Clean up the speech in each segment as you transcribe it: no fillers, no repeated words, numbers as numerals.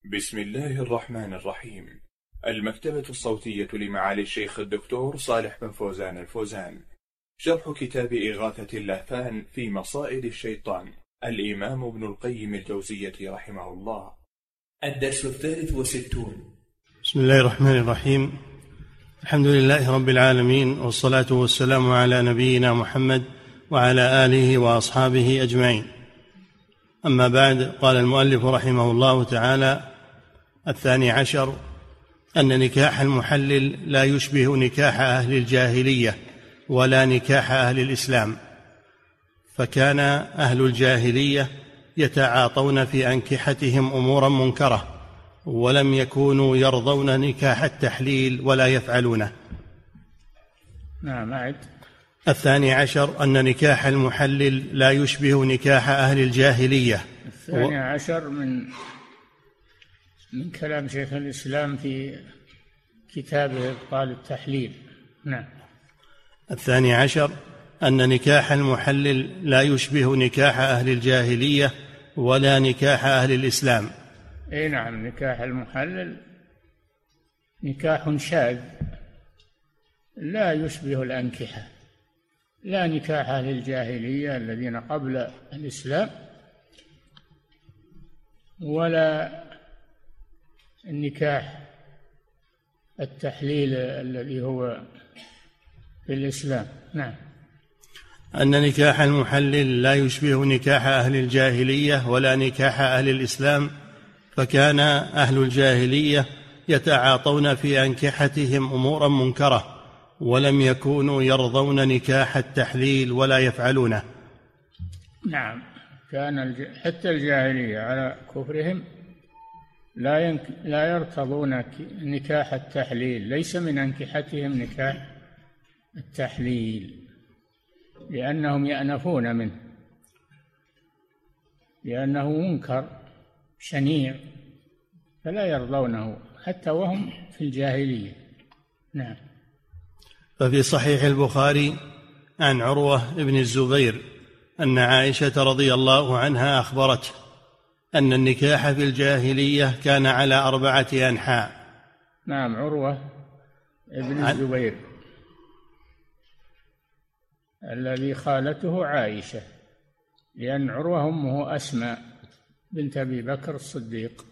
بسم الله الرحمن الرحيم. المكتبة الصوتية لمعالي الشيخ الدكتور صالح بن فوزان الفوزان، شرح كتاب إغاثة اللهفان في مصائد الشيطان، الإمام ابن القيم الجوزية رحمه الله. الدرس 63. بسم الله الرحمن الرحيم. الحمد لله رب العالمين، والصلاة والسلام على نبينا محمد وعلى آله وأصحابه أجمعين. أما بعد، قال المؤلف رحمه الله تعالى: 12 أن نكاح المحلل لا يشبه نكاح أهل الجاهلية ولا نكاح أهل الإسلام، فكان أهل الجاهلية يتعاطون في أنكحتهم أمورا منكرة، ولم يكونوا يرضون نكاح التحليل ولا يفعلونه. نعم. أعد. 12 أن نكاح المحلل لا يشبه نكاح أهل الجاهلية. 12 من كلام شيخ الإسلام في كتابه إبطال التحليل. نعم. 12 أن نكاح المحلل لا يشبه نكاح أهل الجاهلية ولا نكاح أهل الإسلام. أي نعم، نكاح المحلل نكاح شاذ لا يشبه الأنكحة، لا نكاح أهل الجاهلية الذين قبل الإسلام، ولا النكاح التحليل الذي هو في الإسلام. نعم. أن نكاح المحلل لا يشبه نكاح أهل الجاهلية ولا نكاح أهل الإسلام، فكان أهل الجاهلية يتعاطون في أنكحتهم أمورا منكرة، ولم يكونوا يرضون نكاح التحليل ولا يفعلونه. نعم، كان حتى الجاهلية على كفرهم لا يرتضون نكاح التحليل، ليس من أنكحتهم نكاح التحليل، لأنهم يأنفون منه، لأنه منكر شنيع، فلا يرضونه حتى وهم في الجاهلية. نعم. ففي صحيح البخاري عن عروة بن الزبير أن عائشة رضي الله عنها أخبرته أن النكاح في الجاهلية كان على 4 أنحاء. نعم، عروة بن الزبير الذي خالته عائشة، لأن عروة أمه أسماء بنت أبي بكر الصديق،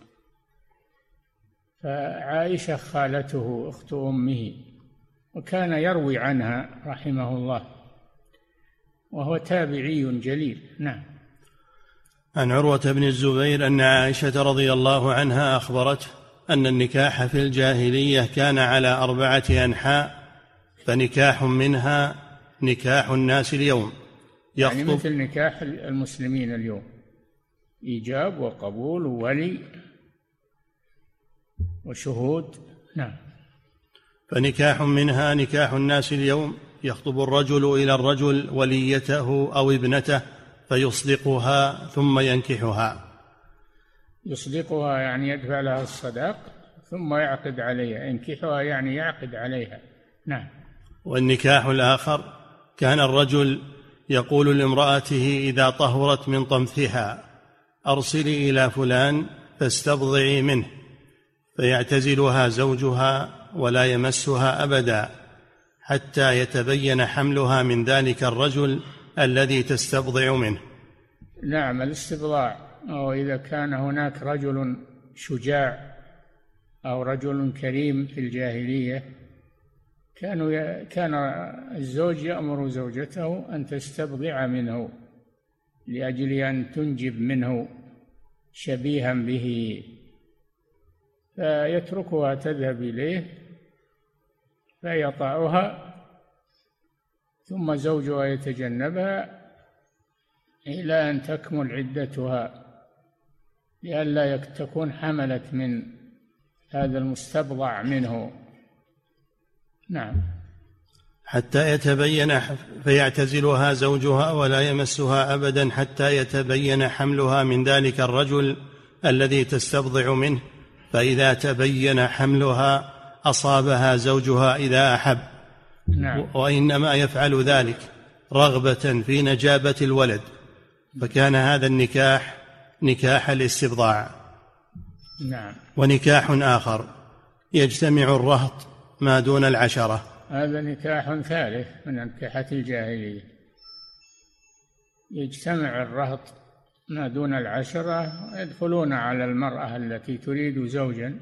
فعائشة خالته أخت أمه، وكان يروي عنها رحمه الله، وهو تابعي جليل. نعم. عن عروة بن الزبير أن عائشة رضي الله عنها أخبرته أن النكاح في الجاهلية كان على 4 أنحاء، فنكاح منها نكاح الناس اليوم، يعني مثل نكاح المسلمين اليوم، إيجاب وقبول وولي وشهود. نعم. فنكاح منها نكاح الناس اليوم، يخطب الرجل إلى الرجل وليته أو ابنته فيصدقها ثم ينكحها. يصدقها يعني يدفع لها الصداق ثم يعقد عليها، ينكحها يعني يعقد عليها. نعم. والنكاح الآخر كان الرجل يقول لامرأته إذا طهرت من طمثها: أرسلي إلى فلان فاستبضعي منه، فيعتزلها زوجها ولا يمسها أبدا حتى يتبين حملها من ذلك الرجل الذي تستبضع منه. نعم، الاستبضاع، أو إذا كان هناك رجل شجاع أو رجل كريم في الجاهلية، كان الزوج يأمر زوجته أن تستبضع منه لأجل أن تنجب منه شبيها به، فيتركها تذهب إليه فيطأها، ثم زوجها يتجنبها إلى أن تكمل عدتها، لئلا تكون حملت من هذا المستبضع منه. نعم. حتى يتبين، فيعتزلها زوجها ولا يمسها أبدا حتى يتبين حملها من ذلك الرجل الذي تستبضع منه، فإذا تبين حملها أصابها زوجها إذا أحب. نعم. وإنما يفعل ذلك رغبة في نجابة الولد، فكان هذا النكاح نكاح الاستبضاع. نعم. ونكاح آخر يجتمع الرهط ما دون 10. هذا نكاح ثالث من أنكحة الجاهلية. يجتمع الرهط ما دون 10، يدخلون على المرأة التي تريد زوجا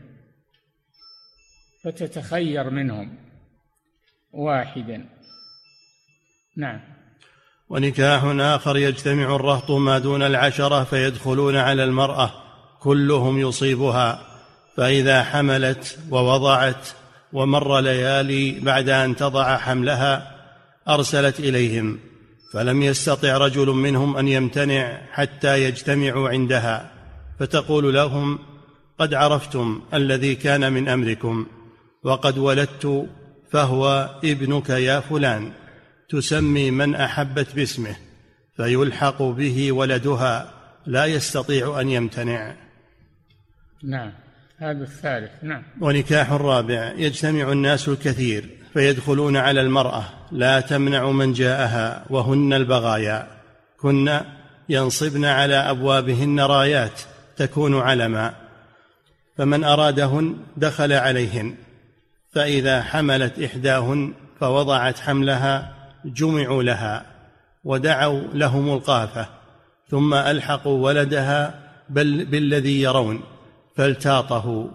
فتتخير منهم واحدا. نعم. ونكاح آخر يجتمع الرهط ما دون 10 فيدخلون على المرأة كلهم يصيبها، فإذا حملت ووضعت ومر ليالي بعد أن تضع حملها أرسلت إليهم، فلم يستطع رجل منهم أن يمتنع حتى يجتمعوا عندها، فتقول لهم: قد عرفتم الذي كان من أمركم، وقد ولدت فهو ابنك يا فلان، تسمي من أحبت باسمه، فيلحق به ولدها لا يستطيع أن يمتنع. نعم، هذا الثالث. نعم. ونكاح الرابع يجتمع الناس الكثير فيدخلون على المرأة لا تمنع من جاءها، وهن البغايا، كن ينصبن على أبوابهن رايات تكون علما، فمن أرادهن دخل عليهن، فإذا حملت إحداهن فوضعت حملها جمعوا لها ودعوا لهم القافة، ثم ألحقوا ولدها بالذي يرون، فالتاطه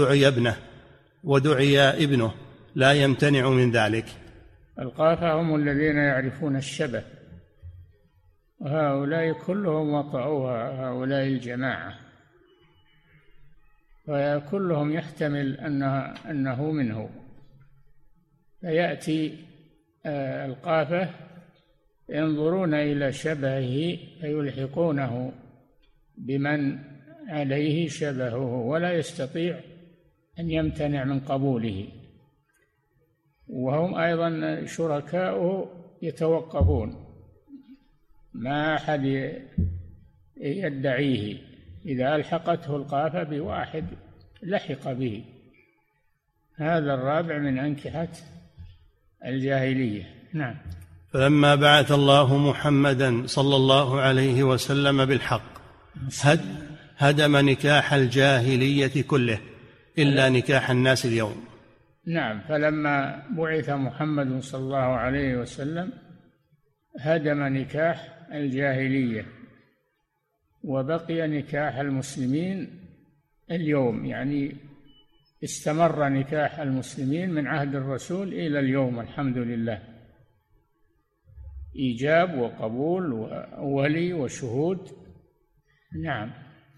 ودعي ابنه لا يمتنع من ذلك. القافة هم الذين يعرفون الشبه، وهؤلاء كلهم وطئوها، هؤلاء الجماعة، وكلهم يحتمل أنه منه، فيأتي القافة ينظرون إلى شبهه فيلحقونه بمن عليه شبهه ولا يستطيع أن يمتنع من قبوله، وهم أيضا شركاؤه يتوقفون، ما أحد يدعيه، إذا ألحقته القافة بواحد لحق به. هذا الرابع من أنكحة الجاهلية. نعم. فلما بعث الله محمدا صلى الله عليه وسلم بالحق هدم نكاح الجاهلية كله إلا نكاح الناس اليوم. نعم. فلما بعث محمد صلى الله عليه وسلم هدم نكاح الجاهلية، وبقي نكاح المسلمين اليوم، يعني استمر نكاح المسلمين من عهد الرسول إلى اليوم، الحمد لله، إيجاب وقبول وولي وشهود. نعم.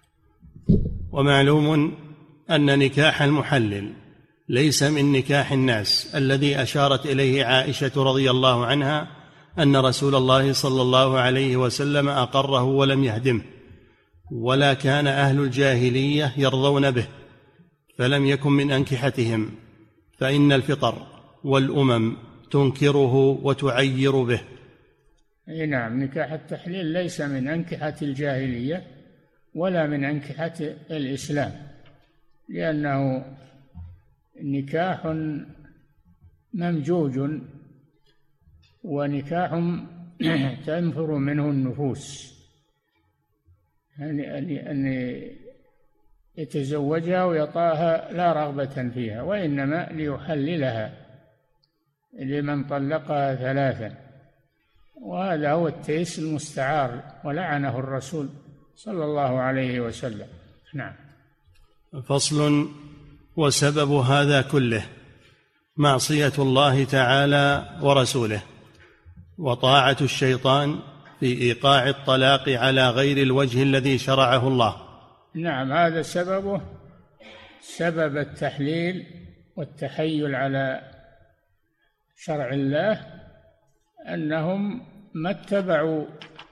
ومعلوم أن نكاح المحلل ليس من نكاح الناس الذي أشارت إليه عائشة رضي الله عنها أن رسول الله صلى الله عليه وسلم أقره ولم يهدمه، ولا كان أهل الجاهلية يرضون به، فلم يكن من أنكحتهم، فإن الفطر والأمم تنكره وتعير به. نعم. نكاح التحليل ليس من أنكحة الجاهلية ولا من أنكحة الإسلام، لأنه نكاح ممجوج ونكاح تنفر منه النفوس، أن يتزوجها ويطاها لا رغبة فيها، وإنما ليحللها لمن طلقها 3، وهذا هو التيس المستعار، ولعنه الرسول صلى الله عليه وسلم. نعم. فصل. وسبب هذا كله معصية الله تعالى ورسوله، وطاعة الشيطان في إيقاع الطلاق على غير الوجه الذي شرعه الله. نعم. هذا سببه سبب التحليل والتحيل على شرع الله، أنهم ما اتبعوا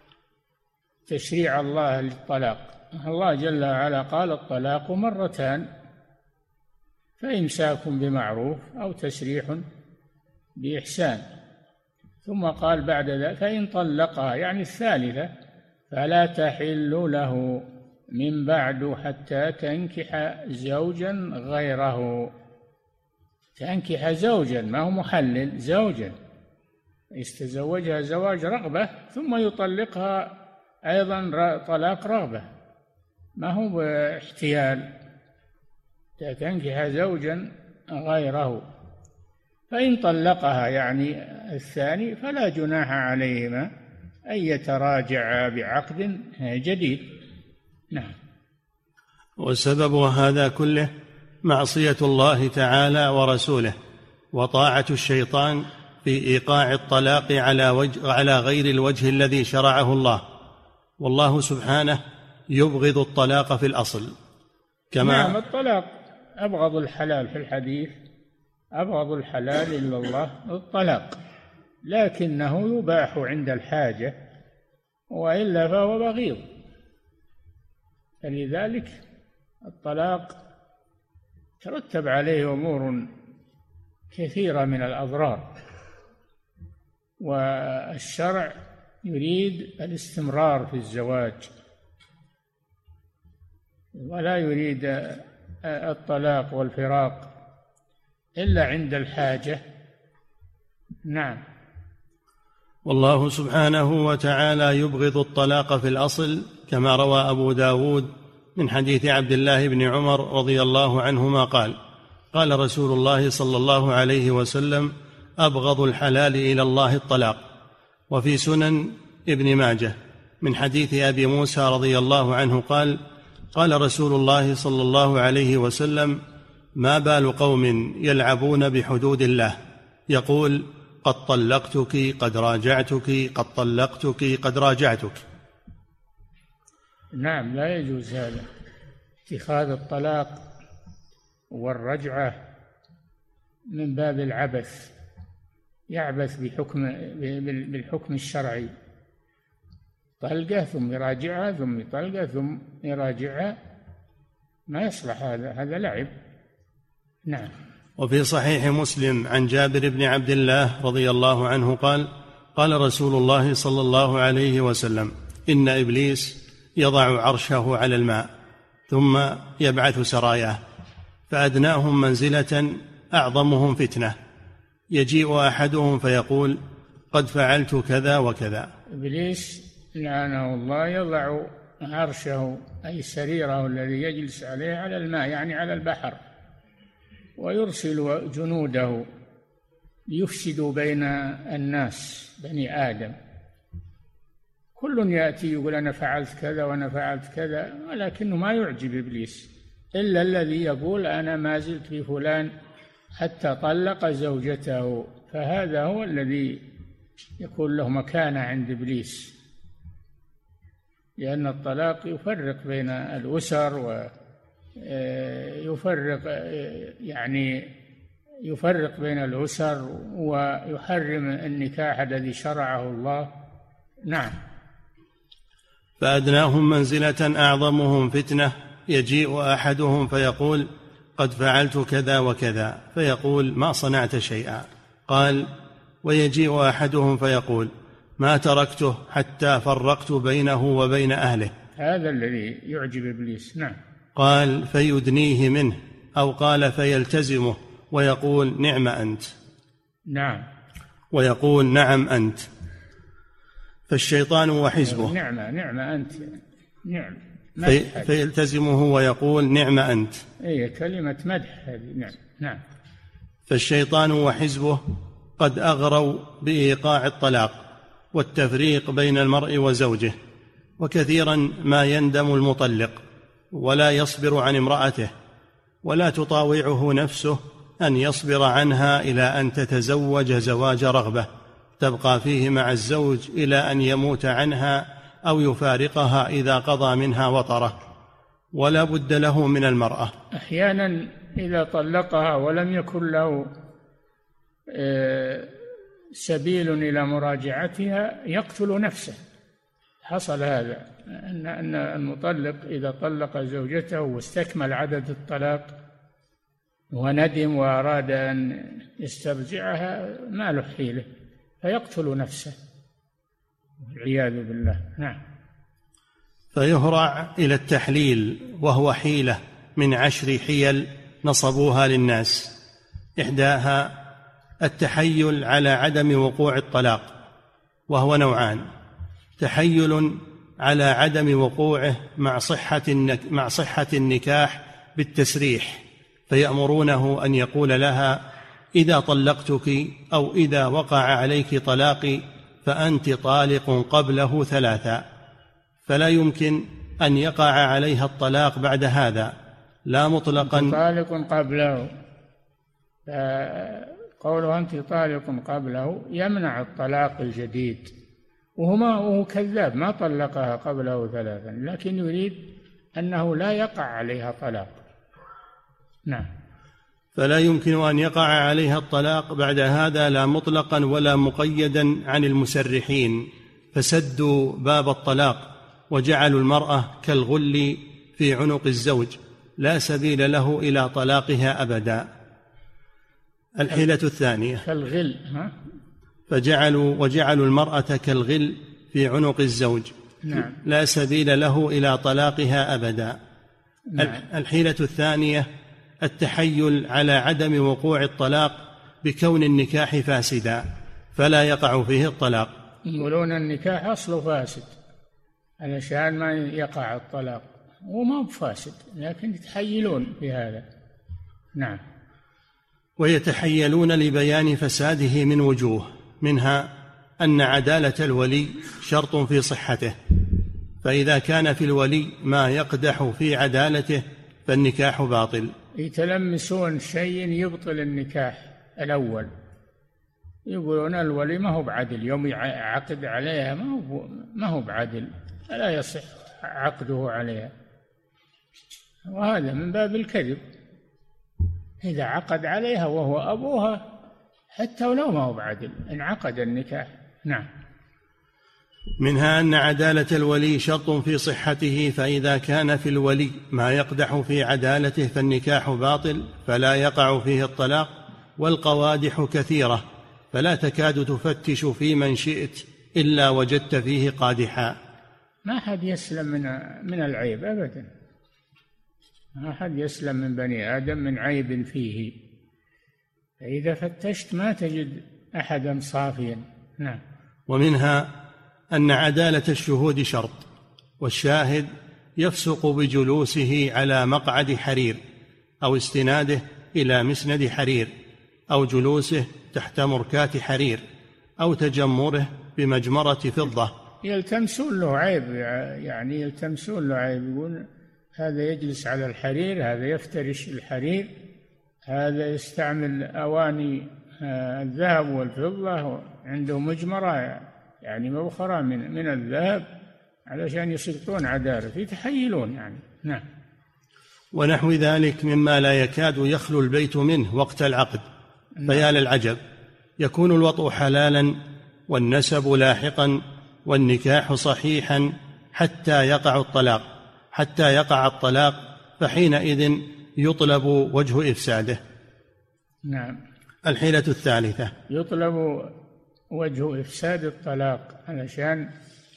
تشريع الله للطلاق. الله جل وعلا قال: الطلاق مرتان، فإمساك بمعروف أو تسريح بإحسان، ثم قال بعد ذلك: فإن طلقها، يعني الثالثة، فلا تحل له من بعد حتى تنكح زوجا غيره. تنكح زوجا، ما هو محلل، زوجا يستزوجها زواج رغبة ثم يطلقها أيضا طلاق رغبة، ما هو باحتيال. تنكح زوجا غيره. فإن طلقها يعني الثاني فلا جناح عليهما أن يتراجعا بعقد جديد. نعم. وسبب هذا كله معصية الله تعالى ورسوله وطاعة الشيطان في إيقاع الطلاق على غير الوجه الذي شرعه الله، والله سبحانه يبغض الطلاق في الأصل نعم. الطلاق أبغض الحلال في الحديث، أبغض الحلال إلا الله الطلاق، لكنه يباح عند الحاجة، وإلا فهو بغيض. فلذلك الطلاق ترتب عليه أمور كثيرة من الأضرار، والشرع يريد الاستمرار في الزواج ولا يريد الطلاق والفراق إلا عند الحاجة. نعم. والله سبحانه وتعالى يبغض الطلاق في الأصل، كما روى أبو داود من حديث عبد الله بن عمر رضي الله عنهما قال: قال رسول الله صلى الله عليه وسلم: أبغض الحلال إلى الله الطلاق. وفي سنن ابن ماجه من حديث أبي موسى رضي الله عنه قال: قال رسول الله صلى الله عليه وسلم: ما بال قوم يلعبون بحدود الله، يقول: قد طلقتك قد راجعتك قد طلقتك قد راجعتك. نعم، لا يجوز هذا، اتخاذ الطلاق والرجعة من باب العبث، يعبث بالحكم الشرعي، طلقة ثم يراجعها ثم يطلقها ثم يراجعها، ما يصلح هذا لعب. نعم. وفي صحيح مسلم عن جابر بن عبد الله رضي الله عنه قال: قال رسول الله صلى الله عليه وسلم: إن إبليس يضع عرشه على الماء ثم يبعث سراياه، فأدناهم منزلة أعظمهم فتنة، يجيء أحدهم فيقول: قد فعلت كذا وكذا. إبليس لعنه الله يضع عرشه أي سريره الذي يجلس عليه على الماء، يعني على البحر، ويرسل جنوده ليفسدوا بين الناس بني آدم. كل يأتي يقول أنا فعلت كذا وأنا فعلت كذا، ولكنه ما يعجب إبليس إلا الذي يقول أنا ما زلت بفلان حتى طلق زوجته، فهذا هو الذي يكون له مكانة عند إبليس، لأن الطلاق يفرق بين الأسر يفرق بين الأسر ويحرم النكاح الذي شرعه الله. نعم. فأدناهم منزلة أعظمهم فتنة، يجيء أحدهم فيقول: قد فعلت كذا وكذا، فيقول: ما صنعت شيئا. قال: ويجيء أحدهم فيقول: ما تركته حتى فرقت بينه وبين أهله. هذا الذي يعجب إبليس. نعم. قال: فيدنيه منه، أو قال: فيلتزمه ويقول: نعم أنت. نعم. ويقول: نعم أنت. فالشيطان وحزبه. نعم أنت. نعم. فيلتزمه ويقول: نعم أنت. أي كلمة مدح هذه. نعم. فالشيطان وحزبه قد أغروا بإيقاع الطلاق والتفريق بين المرء وزوجه، وكثيرا ما يندم المطلق ولا يصبر عن امرأته، ولا تطاوعه نفسه أن يصبر عنها إلى أن تتزوج زواج رغبة تبقى فيه مع الزوج إلى أن يموت عنها أو يفارقها إذا قضى منها وطره، ولا بد له من المرأة. أحيانا إذا طلقها ولم يكن له سبيل إلى مراجعتها يقتل نفسه. حصل هذا، أن المطلق إذا طلق زوجته واستكمل عدد الطلاق وندم وأراد أن يسترجعها ما له حيلة فيقتل نفسه والعياذ بالله. نعم. فيهرع إلى التحليل، وهو حيلة من 10 حيل نصبوها للناس. إحداها التحيل على عدم وقوع الطلاق، وهو نوعان: تحيل على عدم وقوعه مع صحة النكاح بالتسريح، فيأمرونه أن يقول لها: إذا طلقتك أو إذا وقع عليك طلاقي فأنت طالق قبله 3، فلا يمكن أن يقع عليها الطلاق بعد هذا، لا مطلقا. أنت طالق قبله، قوله أنت طالق قبله يمنع الطلاق الجديد، وهو كذاب، ما طلقها قبله 3، لكن يريد أنه لا يقع عليها طلاق. نعم. فلا يمكن أن يقع عليها الطلاق بعد هذا، لا مطلقا ولا مقيدا عن المسرحين، فسدوا باب الطلاق وجعلوا المرأة كالغل في عنق الزوج، لا سبيل له إلى طلاقها أبدا. الحيلة الثانية كالغل، وجعلوا المرأة كالغل في عنق الزوج. نعم. لا سبيل له إلى طلاقها أبدا. نعم. الحيلة الثانية التحيل على عدم وقوع الطلاق بكون النكاح فاسدا، فلا يقع فيه الطلاق. يقولون النكاح أصله فاسد علشان ما يقع الطلاق، وما بفاسد، لكن يتحيلون بهذا. نعم. ويتحيلون لبيان فساده من وجوه، منها أن عدالة الولي شرط في صحته، فإذا كان في الولي ما يقدح في عدالته فالنكاح باطل. يتلمسون شيء يبطل النكاح الأول، يقولون الولي ما هو بعدل، يوم يعقد عليها ما هو بعدل، لا يصح عقده عليها، وهذا من باب الكذب. إذا عقد عليها وهو أبوها حتى ولو ما هو بعدل انعقد النكاح. نعم. منها أن عدالة الولي شرط في صحته، فإذا كان في الولي ما يقدح في عدالته فالنكاح باطل، فلا يقع فيه الطلاق. والقوادح كثيرة، فلا تكاد تفتش في من شئت إلا وجدت فيه قادحا. ما أحد يسلم من العيب أبدا، ما أحد يسلم من بني آدم من عيب فيه، فإذا فتشت ما تجد أحدا صافيا. نعم. ومنها أن عدالة الشهود شرط، والشاهد يفسق بجلوسه على مقعد حرير، أو استناده إلى مسند حرير، أو جلوسه تحت مركات حرير، أو تجمره بمجمرة فضة. يلتمسون له عيب، يعني يلتمسون له عيب، يقول هذا يجلس على الحرير، هذا يفترش الحرير، هذا يستعمل أواني الذهب والفضة، عنده مجمرة يعني مبخرة من الذهب علشان يسقطون عدالة، يتحيلون يعني. نعم. ونحو ذلك مما لا يكاد يخلو البيت منه وقت العقد. فيا للعجب، يكون الوطء حلالا والنسب لاحقا والنكاح صحيحا حتى يقع الطلاق، فحينئذ يطلب وجه إفساده. نعم. الحيلة الثالثة يطلب وجه إفساد الطلاق علشان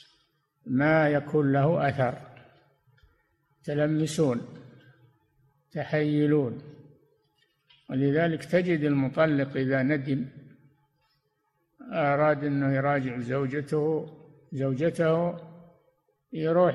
ما يكون له أثر، تلمسون تحيلون. ولذلك تجد المطلق إذا ندم أراد أنه يراجع زوجته يروح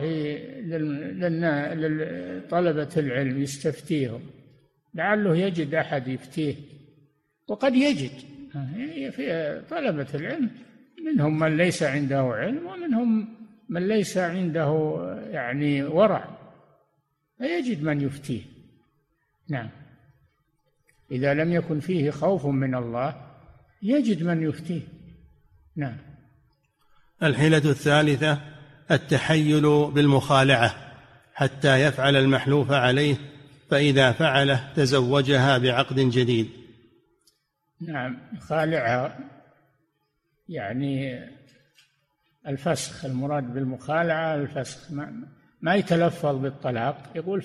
لطلبة العلم يستفتيهم، لعله يجد أحد يفتيه، وقد يجد في طلبة العلم منهم من ليس عنده علم، ومنهم من ليس عنده يعني ورع، فيجد من يفتيه. نعم. إذا لم يكن فيه خوف من الله يجد من يفتيه. نعم. الحيلة الثالثة التحيل بالمخالعة حتى يفعل المحلوف عليه، فإذا فعله تزوجها بعقد جديد. نعم. خالعها يعني الفسخ، المراد بالمخالعة الفسخ، ما يتلفظ بالطلاق، يقول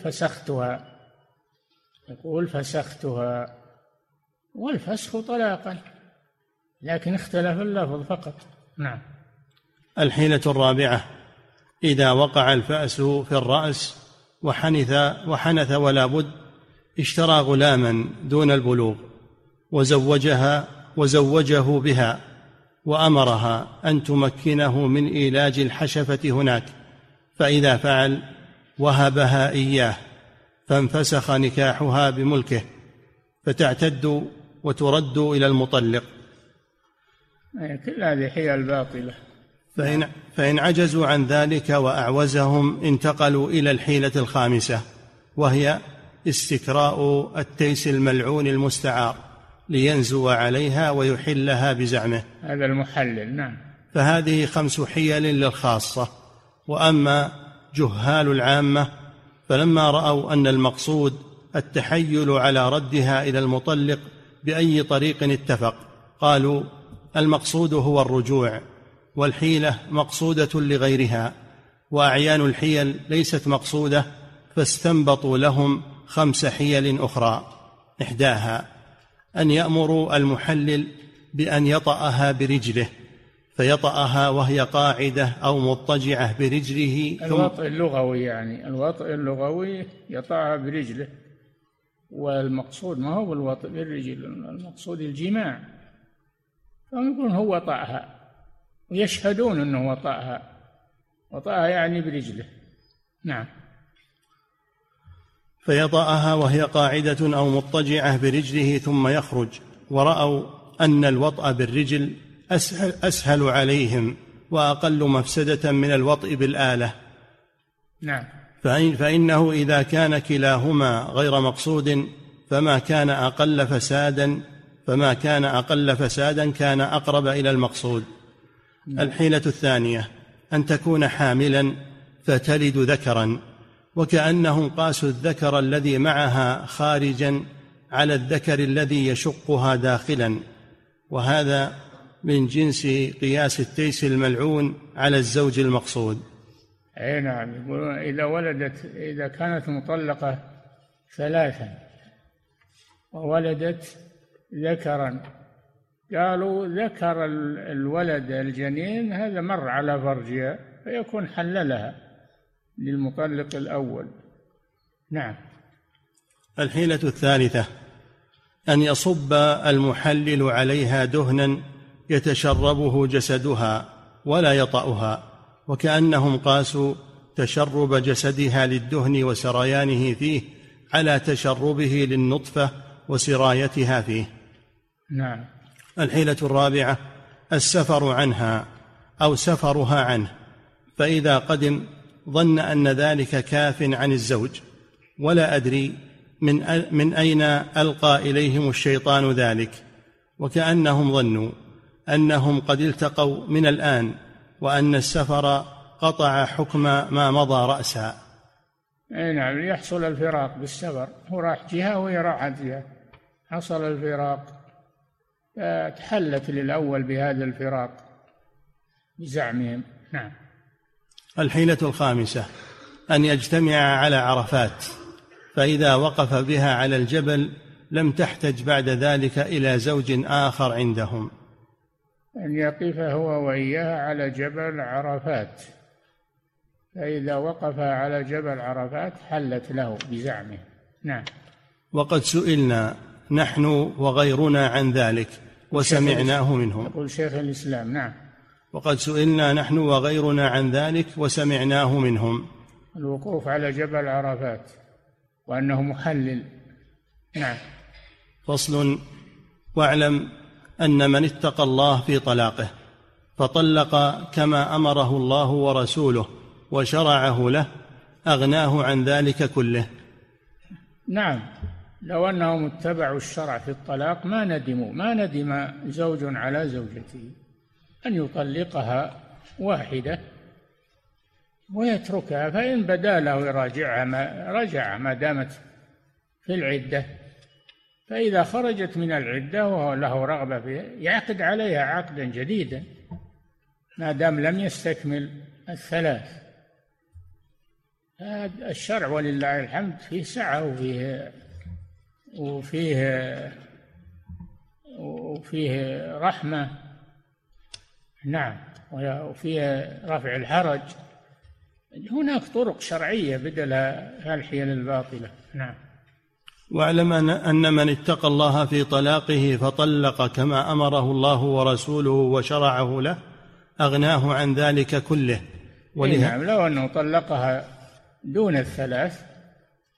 فسختها، والفسخ طلاقا، لكن اختلف اللفظ فقط. نعم. الحيلة الرابعة إذا وقع الفأس في الرأس وحنث ولا بد، اشترى غلاما دون البلوغ وزوجه بها، وأمرها أن تمكنه من إيلاج الحشفة هناك، فإذا فعل وهبها إياه فانفسخ نكاحها بملكه، فتعتد وترد إلى المطلق. كل هذه حيل باطلة. فإن عجزوا عن ذلك وأعوزهم انتقلوا إلى الحيلة الخامسة، وهي استكراء التيس الملعون المستعار لينزو عليها ويحلها بزعمه، هذا المحلل. نعم. فهذه 5 حيل للخاصة. وأما جهال العامة فلما رأوا أن المقصود التحيل على ردها إلى المطلق بأي طريق اتفق، قالوا المقصود هو الرجوع، والحيلة مقصودة لغيرها، وأعيان الحيل ليست مقصودة، فاستنبطوا لهم 5 حيل أخرى. إحداها أن يأمروا المحلل بأن يطأها برجله، فيطأها وهي قاعدة أو مضطجعة برجله. الوطء اللغوي، يعني الوطء اللغوي يطأها برجله، والمقصود ما هو الوطء بالرجل، المقصود الجماع. فهم يقولون هو وطأها، ويشهدون أنه وطأها يعني برجله. نعم. فيطأها وهي قاعدة أو مضطجعة برجله ثم يخرج، ورأوا أن الوطأ بالرجل أسهل عليهم وأقل مفسدة من الوطء بالآلة. نعم. فإنه إذا كان كلاهما غير مقصود فما كان أقل فسادا كان أقرب إلى المقصود. الحيلة الثانية أن تكون حاملا فتلد ذكرا، وكأنهم قاسوا الذكر الذي معها خارجا على الذكر الذي يشقها داخلا، وهذا من جنس قياس التيس الملعون على الزوج المقصود. أي نعم. يقولون إذا كانت مطلقة 3 وولدت ذكرا، قالوا ذكر الولد الجنين هذا مر على فرجها فيكون حللها للمطلق الأول. نعم. الحيلة الثالثة أن يصب المحلل عليها دهنا يتشربه جسدها ولا يطأها، وكأنهم قاسوا تشرب جسدها للدهن وسريانه فيه على تشربه للنطفة وسرايتها فيه. نعم. الحيلة الرابعة السفر عنها أو سفرها عنه، فإذا قدم ظن أن ذلك كاف عن الزوج، ولا أدري من أين ألقى إليهم الشيطان ذلك، وكأنهم ظنوا أنهم قد التقوا من الآن، وأن السفر قطع حكم ما مضى رأسا. أي نعم. يحصل الفراق بالسفر، هو راح جهة وهي راحت جهة، حصل الفراق، تحلت للأول بهذا الفراق بزعمهم. نعم. الحيلة الخامسة أن يجتمع على عرفات، فإذا وقف بها على الجبل لم تحتج بعد ذلك إلى زوج آخر عندهم. أن يقف هو وإياها على جبل عرفات، فإذا وقف على جبل عرفات حلت له بزعمه. نعم. وقد سئلنا نحن وغيرنا عن ذلك وسمعناه منهم. يقول شيخ الإسلام. نعم. وقد سئلنا نحن وغيرنا عن ذلك وسمعناه منهم. الوقوف على جبل عرفات وأنه محلل. نعم. فصل. واعلم أن من اتقى الله في طلاقه فطلق كما أمره الله ورسوله وشرعه له أغناه عن ذلك كله. نعم. لو أنهم اتبعوا الشرع في الطلاق ما ندم زوج على زوجته أن يطلقها واحدة ويتركها، فإن بدا له يراجعها رجع ما دامت في العدة، فإذا خرجت من العدة وهو له رغبة فيها يعقد عليها عقدا جديدا ما دام لم يستكمل 3. هذا الشرع ولله الحمد فيه سعة وفيه رحمة. نعم. وفيه رفع الحرج. هناك طرق شرعية بدل الحيل الباطلة. نعم. واعلم أن من اتقى الله في طلاقه فطلق كما أمره الله ورسوله وشرعه له أغناه عن ذلك كله. نعم. لو أنه طلقها دون 3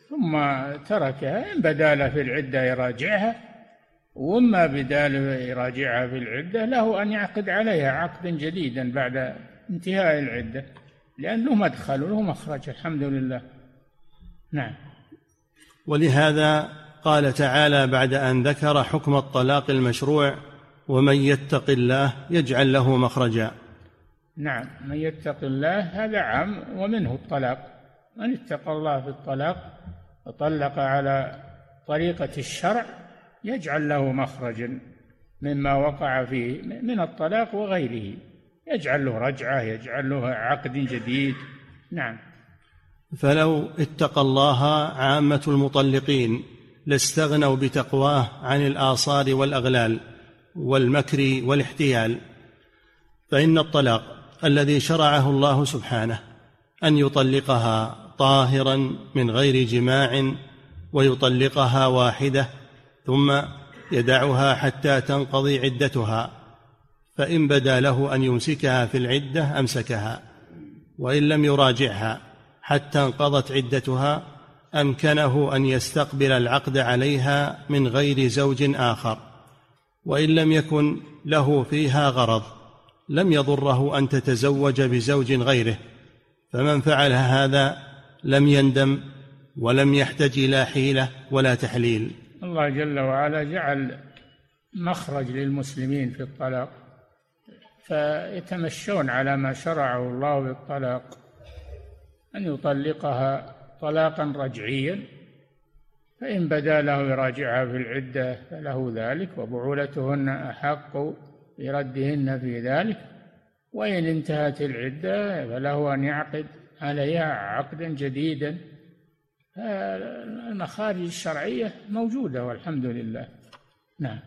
ثم تركها، إن بدا له في العدة يراجعها، وما بدا له يراجعها في العدة له أن يعقد عليها عقدا جديدا بعد انتهاء العدة، لأنه مدخل وله مخرج. الحمد لله. نعم. ولهذا قال تعالى بعد أن ذكر حكم الطلاق المشروع: ومن يتق الله يجعل له مخرجا. نعم، من يتق الله هذا عام، ومنه الطلاق. من اتقى الله في الطلاق وطلق على طريقة الشرع يجعل له مخرجا مما وقع فيه من الطلاق وغيره، يجعل له رجعة، يجعل له عقد جديد. نعم. فلو اتقى الله عامة المطلقين لاستغنوا بتقواه عن الآصار والأغلال والمكر والاحتيال، فإن الطلاق الذي شرعه الله سبحانه أن يطلقها طاهرا من غير جماع، ويطلقها واحدة ثم يدعها حتى تنقضي عدتها، فإن بدا له أن يمسكها في العدة أمسكها، وإن لم يراجعها حتى انقضت عدتها أمكنه أن يستقبل العقد عليها من غير زوج آخر، وإن لم يكن له فيها غرض لم يضره أن تتزوج بزوج غيره، فمن فعل هذا لم يندم ولم يحتج إلى حيلة ولا تحليل. الله جل وعلا جعل مخرج للمسلمين في الطلاق، فيتمشون على ما شرعه الله بالطلاق، أن يطلقها طلاقا رجعيا، فإن بدا له يراجعها في العدة فله ذلك، وبعولتهن أحق بردهن في ذلك، وإن انتهت العدة فله أن يعقد عليها عقدا جديدا. المخارج الشرعية موجودة والحمد لله. نعم.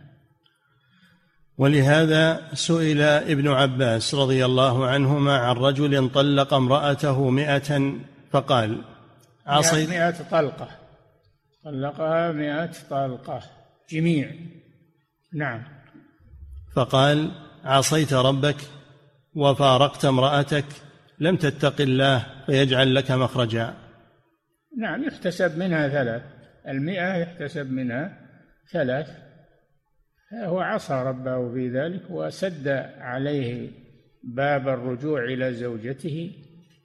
ولهذا سئل ابن عباس رضي الله عنهما عن رجل طلق امرأته 100 فقال: عصيت 100 طلقة، طلقها 100 طلقة جميع. نعم. فقال: عصيت ربك وفارقت امرأتك، لم تتق الله فيجعل لك مخرجا. نعم، يحتسب منها 3، 100 يحتسب منها 3، هو عصى ربه في ذلك وسد عليه باب الرجوع إلى زوجته،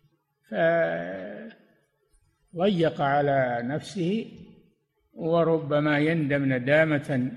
فضيق على نفسه، وربما يندم ندامة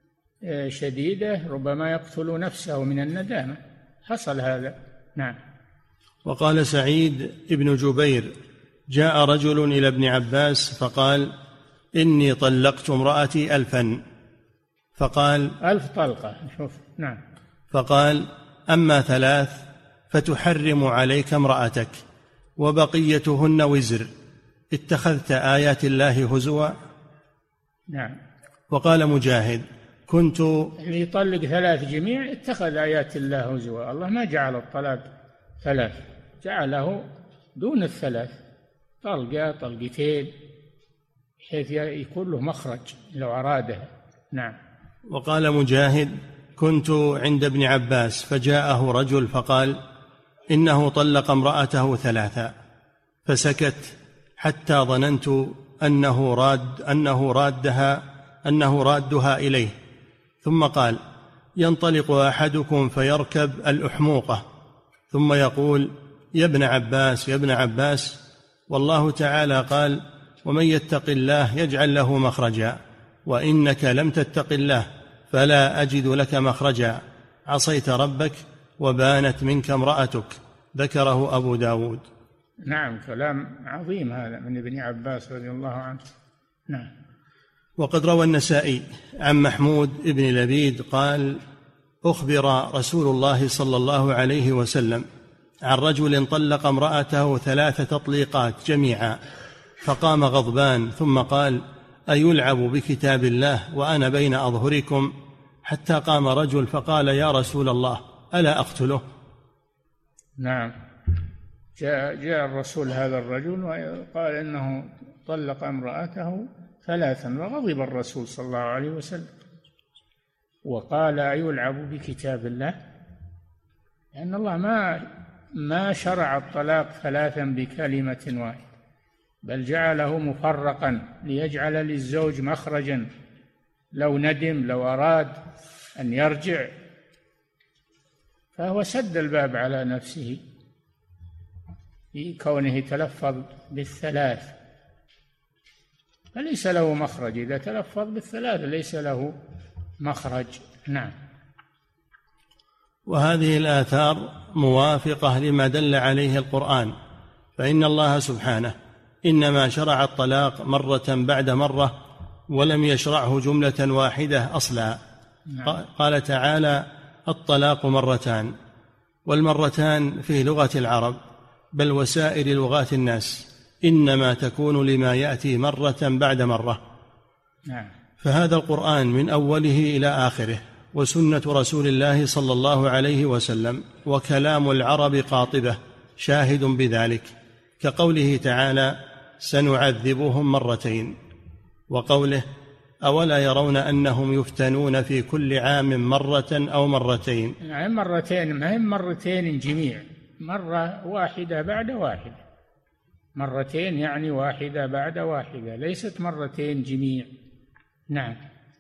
شديدة، ربما يقتل نفسه من الندامة، حصل هذا. نعم. وقال سعيد بن جبير: جاء رجل إلى ابن عباس فقال: إني طلقت امرأتي 1000. فقال: 1000 طلقة. شوف. نعم. فقال: أما 3 فتحرم عليك امرأتك وبقيتهن وزر، اتخذت آيات الله هزوا. نعم. وقال مجاهد: كنت اللي يطلق 3 جميع اتخذ آيات الله هزوا. الله ما جعل الطلاق 3، جعله دون 3، طلقة طلقتين، بحيث يكون له مخرج لو أراده. نعم. وقال مجاهد: كنت عند ابن عباس فجاءه رجل فقال: إنه طلق امرأته 3، فسكت حتى ظننت أنه رادها إليه، ثم قال: ينطلق أحدكم فيركب الأحموقة ثم يقول: يا ابن عباس يا ابن عباس، والله تعالى قال: ومن يتق الله يجعل له مخرجا، وإنك لم تتق الله فلا أجد لك مخرجا، عصيت ربك وبانت منك امرأتك. ذكره أبو داود. نعم، كلام عظيم هذا من ابن عباس رضي الله عنه. نعم. وقد روى النسائي عن محمود بن لبيد قال: أخبر رسول الله صلى الله عليه وسلم عن رجل طلق امرأته 3 تطليقات جميعا، فقام غضبان ثم قال: أيلعب بكتاب الله وأنا بين أظهركم؟ حتى قام رجل فقال: يا رسول الله ألا أقتله؟ نعم. جاء الرسول هذا الرجل وقال إنه طلق امرأته 3، وغضب الرسول صلى الله عليه وسلم وقال: أيلعب بكتاب الله؟ لأن الله ما شرع الطلاق 3 بكلمة واحدة، بل جعله مفرقا ليجعل للزوج مخرجا لو ندم، لو أراد أن يرجع، فهو سد الباب على نفسه في كونه تلفظ بالثلاث، فليس له مخرج. إذا تلفظ بالثلاث ليس له مخرج. نعم. وهذه الآثار موافقة لما دل عليه القرآن، فإن الله سبحانه إنما شرع الطلاق مرة بعد مرة، ولم يشرعه جملة واحدة أصلا. قال تعالى: الطلاق مرتان، والمرتان في لغة العرب بل وسائر لغات الناس إنما تكون لما يأتي مرة بعد مرة. فهذا القرآن من أوله إلى آخره وسنة رسول الله صلى الله عليه وسلم وكلام العرب قاطبة شاهد بذلك، كقوله تعالى: سنعذبهم مرتين، وقوله: أولا يرون أنهم يفتنون في كل عام مرة أو مرتين. يعني مرتين، ما هم مرتين جميع، مرة واحدة بعد واحدة، مرتين يعني واحدة بعد واحدة، ليست مرتين جميع. نعم.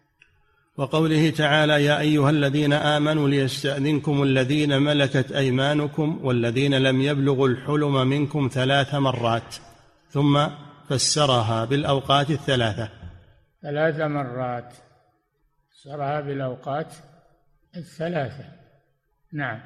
وقوله تعالى: يا أيها الذين آمنوا ليستأذنكم الذين ملكت أيمانكم والذين لم يبلغوا الحلم منكم 3 مرات، ثم فسرها بالأوقات 3. 3 مرات فسرها بالأوقات 3. نعم.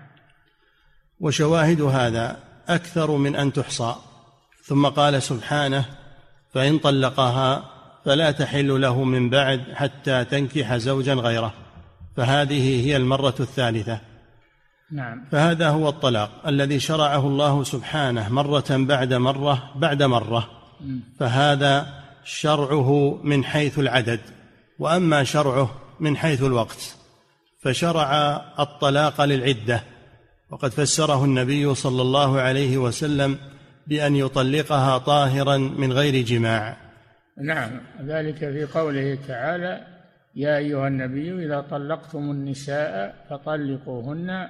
وشواهد هذا أكثر من أن تحصى. ثم قال سبحانه: فإن طلقها فلا تحل له من بعد حتى تنكح زوجا غيره، فهذه هي المرة 3. نعم. فهذا هو الطلاق الذي شرعه الله سبحانه مرة بعد مرة بعد مرة، فهذا شرعه من حيث العدد. وأما شرعه من حيث الوقت فشرع الطلاق للعدة، وقد فسره النبي صلى الله عليه وسلم بأن يطلقها طاهرا من غير جماع. نعم، ذلك في قوله تعالى: يا أيها النبي إذا طلقتم النساء فطلقوهن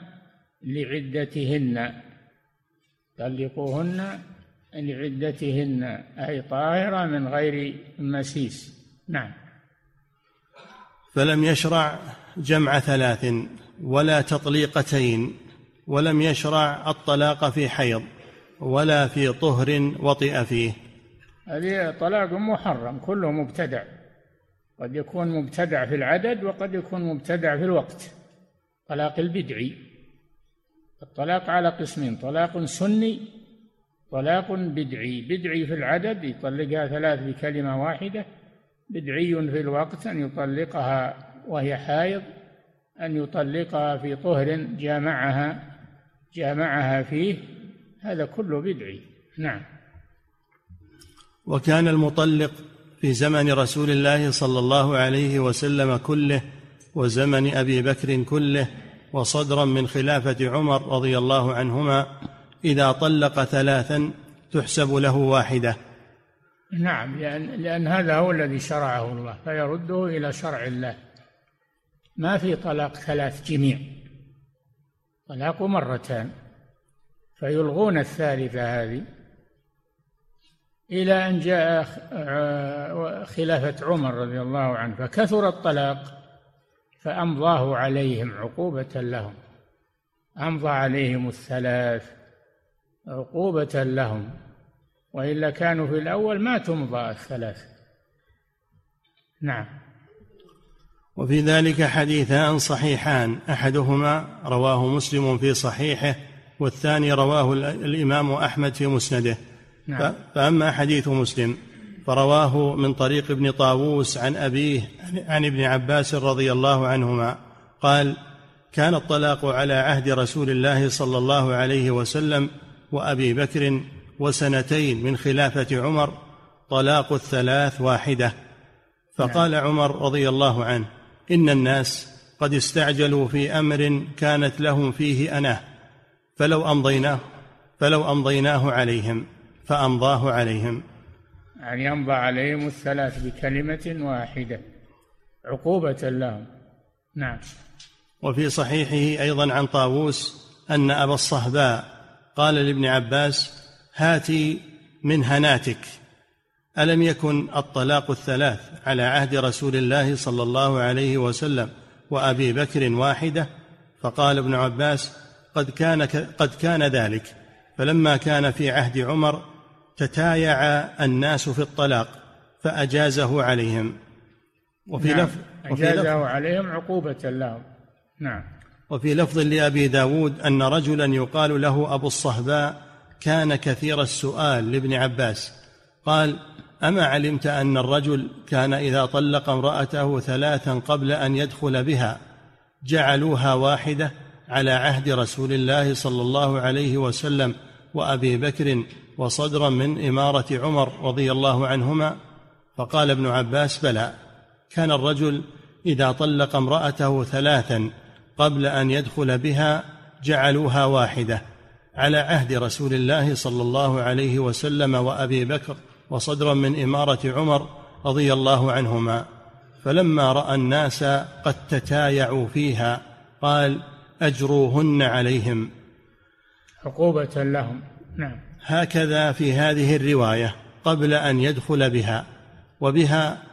لعدتهن، طلقوهن لعدتهن، أي طاهرة من غير مسيس. نعم. فلم يشرع جمع 3 ولا تطليقتين، ولم يشرع الطلاق في حيض ولا في طهر وطئ فيه. هذه طلاق محرم، كله مبتدع، قد يكون مبتدع في العدد وقد يكون مبتدع في الوقت. طلاق البدعي، الطلاق على قسمين: طلاق سني، طلاق بدعي. بدعي في العدد يطلقها 3 بكلمة واحدة، بدعي في الوقت أن يطلقها وهي حائض، أن يطلقها في طهر جامعها فيه، هذا كله بدعي. نعم. وكان المطلق في زمن رسول الله صلى الله عليه وسلم كله وزمن أبي بكر كله وصدرا من خلافة عمر رضي الله عنهما إذا طلق 3 تحسب له 1. نعم، لأن هذا هو الذي شرعه الله، فيرده إلى شرع الله. ما في طلاق 3 جميع، طلاق مرتان، فيلغون 3 هذه، إلى أن جاء خلافة عمر رضي الله عنه فكثر الطلاق فأمضاه عليهم عقوبة لهم، أمضى عليهم 3 عقوبة لهم، وإلا كانوا في الأول ما تمضى 3. نعم. وفي ذلك حديثان صحيحان، أحدهما رواه مسلم في صحيحه، والثاني رواه الإمام أحمد في مسنده. نعم. فأما حديث مسلم فرواه من طريق ابن طاووس عن أبيه عن ابن عباس رضي الله عنهما قال: كان الطلاق على عهد رسول الله صلى الله عليه وسلم وأبي بكر وسنتين من خلافة عمر طلاق 3 1. فقال عمر رضي الله عنه: إن الناس قد استعجلوا في أمر كانت لهم فيه أناه، فلو أمضيناه عليهم، فأمضاه عليهم، يعني أمضى عليهم 3 بكلمة واحدة عقوبة لهم. نعم. وفي صحيحه أيضا عن طاووس أن أبا الصهباء قال لابن عباس: هاتي من هناتك، ألم يكن الطلاق الثلاث على عهد رسول الله صلى الله عليه وسلم وأبي بكر واحدة؟ فقال ابن عباس: قد كان ذلك، فلما كان في عهد عمر تتايع الناس في الطلاق فأجازه عليهم. أجازه عليهم عقوبة لهم. نعم. وفي لفظ لأبي داود أن رجلا يقال له أبو الصهباء كان كثير السؤال لابن عباس، قال: أما علمت أن الرجل كان إذا طلق امرأته 3 قبل أن يدخل بها جعلوها واحدة على عهد رسول الله صلى الله عليه وسلم وأبي بكر وصدرا من إمارة عمر رضي الله عنهما؟ فقال ابن عباس: بلى، كان الرجل إذا طلق امرأته 3 قبل أن يدخل بها جعلوها واحدة على عهد رسول الله صلى الله عليه وسلم وأبي بكر وصدرا من إمارة عمر رضي الله عنهما، فلما رأى الناس قد تتايعوا فيها قال: أجروهن عليهم، عقوبة لهم. نعم. هكذا في هذه الرواية قبل أن يدخل بها، وبها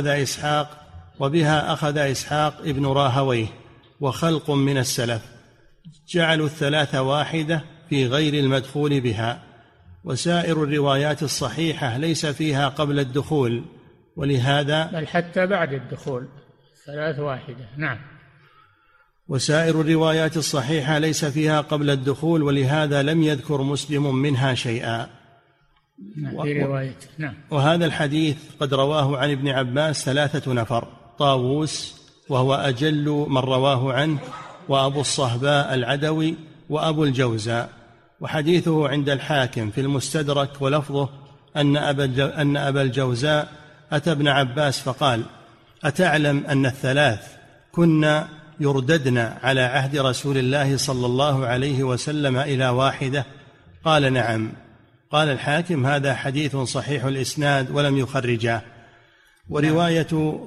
أخذ إسحاق ابن راهويه وخلق من السلف، جعلوا 3 واحدة في غير المدخول بها، وسائر الروايات الصحيحة ليس فيها قبل الدخول، ولهذا بل حتى بعد الدخول 3 واحدة. نعم. وسائر الروايات الصحيحة ليس فيها قبل الدخول، ولهذا لم يذكر مسلم منها شيئا. في روايته. نعم. وهذا الحديث قد رواه عن ابن عباس 3 نفر: طاووس وهو أجل من رواه عنه، وأبو الصهباء العدوي، وأبو الجوزاء. وحديثه عند الحاكم في المستدرك، ولفظه أن أبا الجوزاء أتى ابن عباس فقال: أتعلم أن 3 كنا يرددن على عهد رسول الله صلى الله عليه وسلم إلى واحدة؟ قال: نعم. قال الحاكم: هذا حديث صحيح الإسناد ولم يخرجاه. ورواية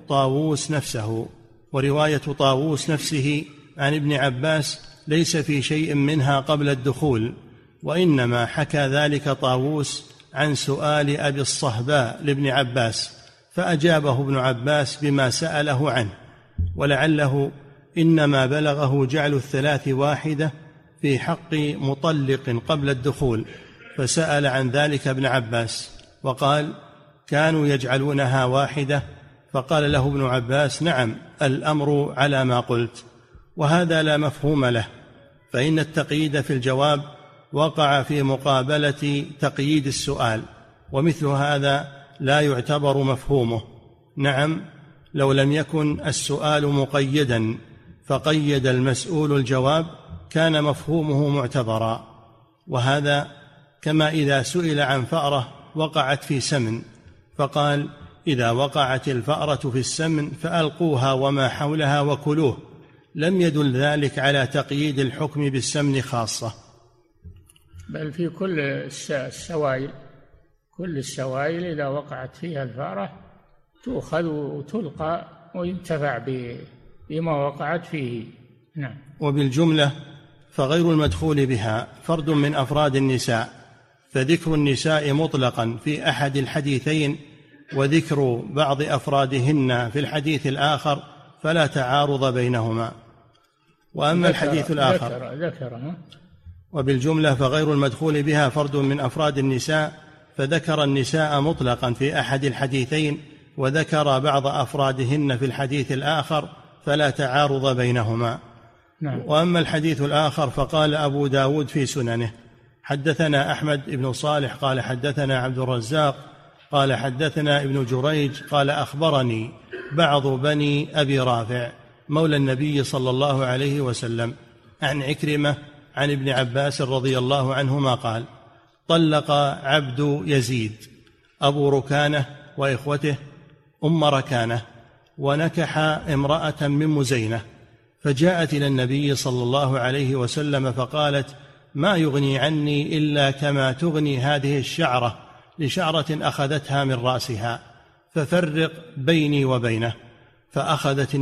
طاووس نفسه عن ابن عباس ليس في شيء منها قبل الدخول، وإنما حكى ذلك طاووس عن سؤال أبي الصهباء لابن عباس، فأجابه ابن عباس بما سأله عنه، ولعله إنما بلغه جعل 3 واحدة في حق مطلق قبل الدخول، فسأل عن ذلك ابن عباس وقال: كانوا يجعلونها واحدة؟ فقال له ابن عباس: نعم، الأمر على ما قلت. وهذا لا مفهوم له، فإن التقييد في الجواب وقع في مقابلة تقييد السؤال، ومثل هذا لا يعتبر مفهومه. نعم، لو لم يكن السؤال مقيدا فقيد المسؤول الجواب كان مفهومه معتبرا. وهذا كما إذا سئل عن فأرة وقعت في سمن فقال: إذا وقعت الفأرة في السمن فألقوها وما حولها وكلوه، لم يدل ذلك على تقييد الحكم بالسمن خاصة، بل في كل السوائل إذا وقعت فيها الفأرة تؤخذ وتلقى وينتفع بما وقعت فيه. نعم. وبالجملة فغير المدخول بها فرد من أفراد النساء، فذكر النساء مطلقا في أحد الحديثين وذكر بعض أفرادهن في الحديث الآخر فلا تعارض بينهما. وأما الحديث الآخر وبالجملة فغير المدخول بها فرد من أفراد النساء، فذكر النساء مطلقا في أحد الحديثين وذكر بعض أفرادهن في الحديث الآخر فلا تعارض بينهما. نعم. وأما الحديث الآخر فقال أبو داود في سننه: حدثنا أحمد بن صالح قال حدثنا عبد الرزاق قال حدثنا ابن جريج قال أخبرني بعض بني أبي رافع مولى النبي صلى الله عليه وسلم عن عكرمة عن ابن عباس رضي الله عنهما قال: طلق عبد يزيد أبو ركانة وإخوته أم ركانة، ونكح امرأة من مزينة، فجاءت إلى النبي صلى الله عليه وسلم فقالت: ما يغني عني إلا كما تغني هذه الشعرة لشعرة أخذتها من رأسها، ففرق بيني وبينه. فأخذت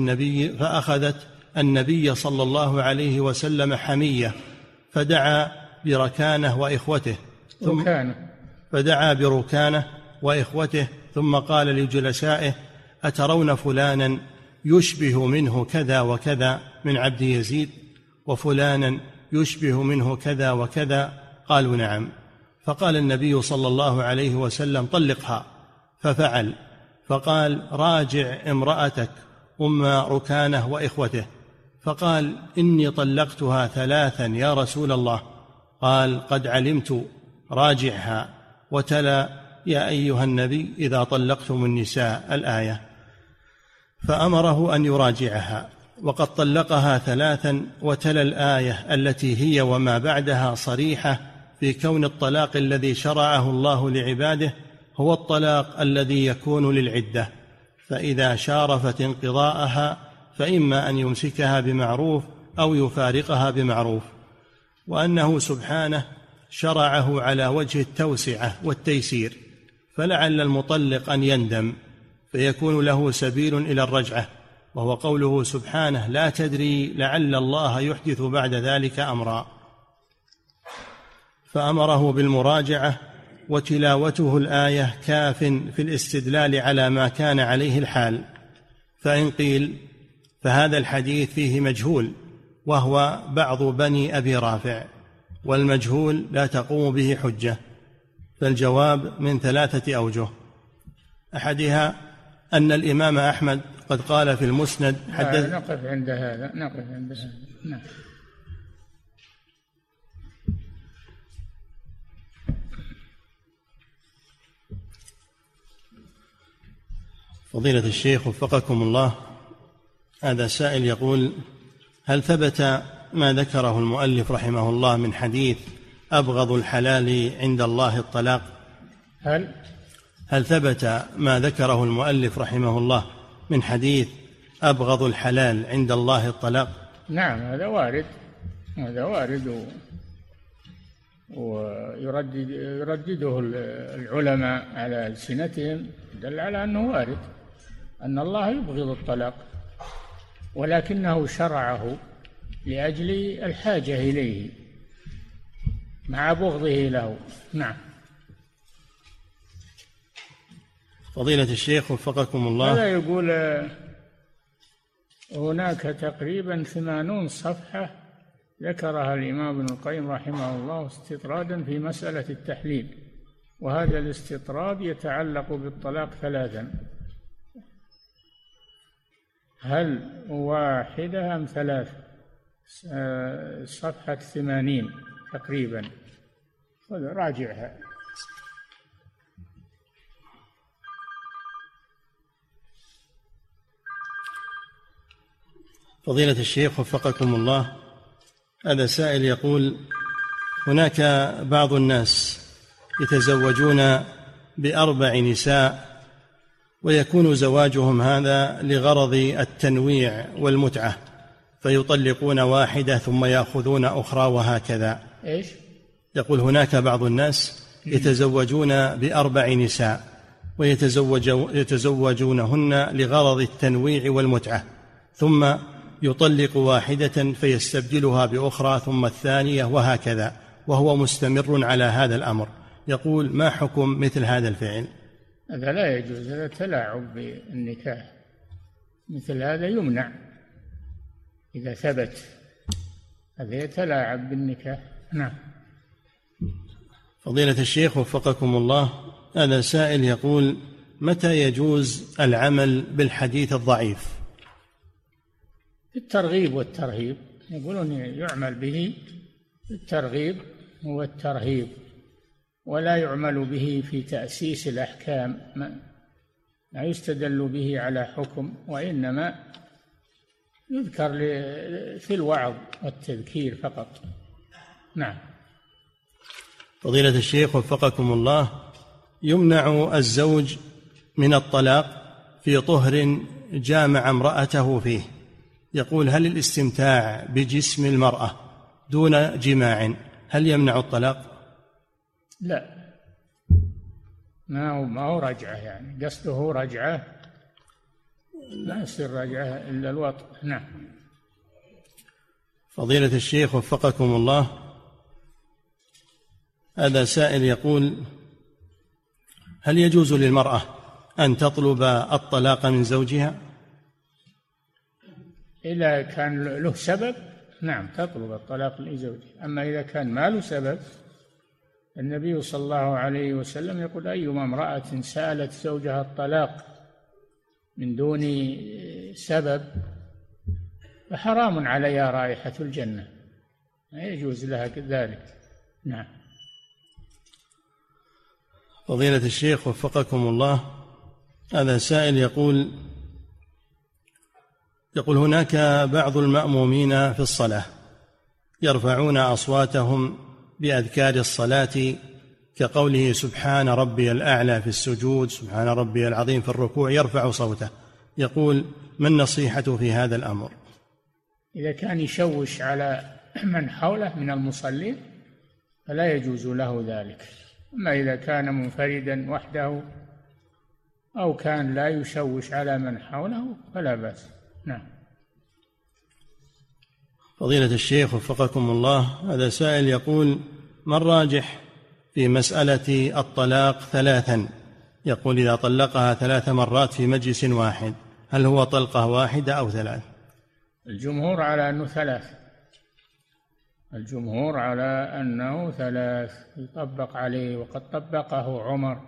النبي صلى الله عليه وسلم حمية فدعا بركانة وإخوته ثم قال لجلسائه: أترون فلانا يشبه منه كذا وكذا من عبد يزيد، وفلانا يشبه منه كذا وكذا؟ قالوا: نعم. فقال النبي صلى الله عليه وسلم: طلقها. ففعل، فقال: راجع امرأتك أم ركانة وإخوته. فقال: إني طلقتها 3 يا رسول الله. قال: قد علمت، راجعها. وتلا: يا أيها النبي إذا طلقتم النساء الآية. فأمره أن يراجعها، وقد طلقها 3، وتلا الآية التي هي وما بعدها صريحة في كون الطلاق الذي شرعه الله لعباده هو الطلاق الذي يكون للعدة، فإذا شارفت انقضاءها فإما أن يمسكها بمعروف أو يفارقها بمعروف، وأنه سبحانه شرعه على وجه التوسعة والتيسير، فلعل المطلق أن يندم فيكون له سبيل إلى الرجعة، وهو قوله سبحانه: لا تدري لعل الله يحدث بعد ذلك أمرا. فأمره بالمراجعة، وتلاوته الآية كاف في الاستدلال على ما كان عليه الحال. فإن قيل فهذا الحديث فيه مجهول، وهو بعض بني أبي رافع، والمجهول لا تقوم به حجة. فالجواب من 3 أوجه: أحدها أن الإمام أحمد قد قال في المسند نقف عند هذا. نعم. فضيلة الشيخ وفقكم الله، هذا سائل يقول: هل ثبت ما ذكره المؤلف رحمه الله من حديث أبغض الحلال عند الله الطلاق؟ هل ثبت ما ذكره المؤلف رحمه الله من حديث أبغض الحلال عند الله الطلاق؟ نعم، هذا وارد ويردده العلماء على ألسنتهم، دل على أنه وارد أن الله يبغض الطلاق، ولكنه شرعه لأجل الحاجة إليه مع بغضه له. نعم. فضيلة الشيخ وفقكم الله، هذا يقول هناك تقريبا 80 صفحة ذكرها الإمام ابن القيم رحمه الله استطرادا في مسألة التحليل، وهذا الاستطراد يتعلق بالطلاق 3: هل واحدة أم 3؟ صفحة 80 تقريبا، راجعها. فضيلة الشيخ وفقكم الله، هذا سائل يقول: هناك بعض الناس يتزوجون ب4 نساء، ويكون زواجهم هذا لغرض التنويع والمتعة، فيطلقون واحدة ثم يأخذون أخرى وهكذا. إيش؟ يقول: هناك بعض الناس يتزوجون ب4 نساء ويتزوجونهن لغرض التنويع والمتعة، ثم يطلق واحدة فيستبدلها بأخرى ثم الثانية وهكذا، وهو مستمر على هذا الأمر. يقول: ما حكم مثل هذا الفعل؟ هذا لا يجوز، هذا تلاعب بالنكاح، مثل هذا يمنع إذا ثبت، هذا يتلاعب بالنكاح. نعم. فضيلة الشيخ وفقكم الله، هذا سائل يقول: متى يجوز العمل بالحديث الضعيف؟ الترغيب والترهيب، يقولون يعمل به الترغيب والترهيب، ولا يعمل به في تأسيس الأحكام، لا يستدل به على حكم، وإنما يذكر في الوعظ والتذكير فقط. نعم. فضيلة الشيخ وفقكم الله، يمنع الزوج من الطلاق في طهر جامع امرأته فيه. يقول: هل الاستمتاع بجسم المرأة دون جماع هل يمنع الطلاق؟ لا، ما هو رجعة، يعني قصده رجعة، لا يصير رجعة إلا الوطء. نعم. فضيلة الشيخ وفقكم الله، هذا سائل يقول: هل يجوز للمرأة أن تطلب الطلاق من زوجها؟ إذا كان له سبب نعم تطلب الطلاق لزوجها، أما إذا كان ما له سبب، النبي صلى الله عليه وسلم يقول: أيما امرأة سألت زوجها الطلاق من دون سبب فحرام عليها رائحة الجنة، لا يجوز لها ذلك. نعم. فضيلة الشيخ وفقكم الله، هذا سائل يقول هناك بعض المأمومين في الصلاة يرفعون أصواتهم بأذكار الصلاة كقوله سبحان ربي الأعلى في السجود، سبحان ربي العظيم في الركوع، يرفع صوته. يقول: ما النصيحة في هذا الأمر؟ إذا كان يشوش على من حوله من المصلين فلا يجوز له ذلك، أما إذا كان منفردا وحده أو كان لا يشوش على من حوله فلا بأس. نعم. فضيلة الشيخ وفقكم الله، هذا سائل يقول: ما الراجح في مسألة الطلاق ثلاثا؟ يقول: إذا طلقها 3 مرات في مجلس واحد هل هو طلقة واحدة أو 3؟ الجمهور على أنه 3. الجمهور على أنه 3 يطبق عليه، وقد طبقه عمر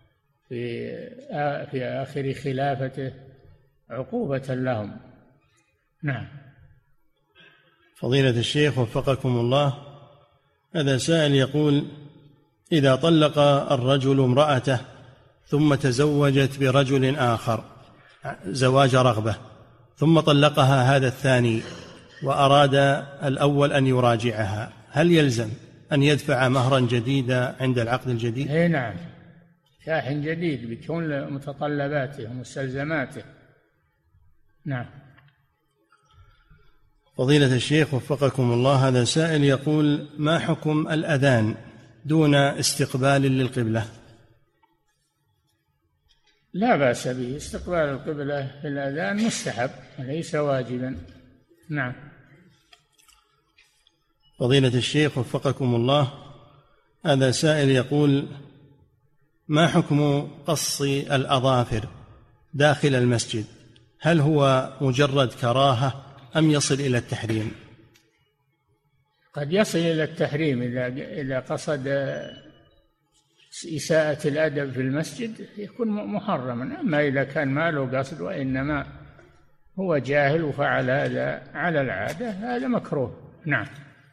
في آخر خلافته عقوبة لهم. نعم. فضيلة الشيخ وفقكم الله، هذا سائل يقول: إذا طلق الرجل امرأته ثم تزوجت برجل آخر زواج رغبة، ثم طلقها هذا الثاني وأراد الأول أن يراجعها، هل يلزم أن يدفع مهرا جديدا عند العقد الجديد؟ نعم، كاح جديد بكل متطلباته ومستلزماته. نعم. فضيلة الشيخ وفقكم الله، هذا سائل يقول: ما حكم الأذان دون استقبال للقبلة؟ لا بأس به، استقبال القبلة في الأذان مستحب وليس واجبا. نعم. فضيلة الشيخ وفقكم الله، هذا سائل يقول: ما حكم قص الأظافر داخل المسجد؟ هل هو مجرد كراهة أم يصل إلى التحريم؟ قد يصل إلى التحريم إذا قصد إساءة الأدب في المسجد يكون محرما، أما إذا كان ما له قصد وإنما هو جاهل وفعل هذا على العادة هذا مكروه. نعم.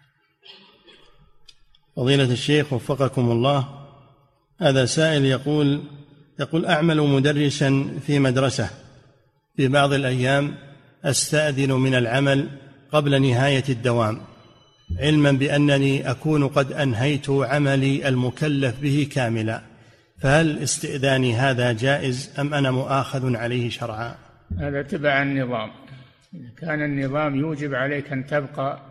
فضيلة الشيخ وفقكم الله، هذا سائل يقول أعمل مدرسا في مدرسة، في بعض الأيام أستأذن من العمل قبل نهاية الدوام علما بأنني أكون قد أنهيت عملي المكلف به كاملا، فهل استئذاني هذا جائز أم أنا مؤاخذ عليه شرعا؟ هذا تبع النظام، إذا كان النظام يوجب عليك أن تبقى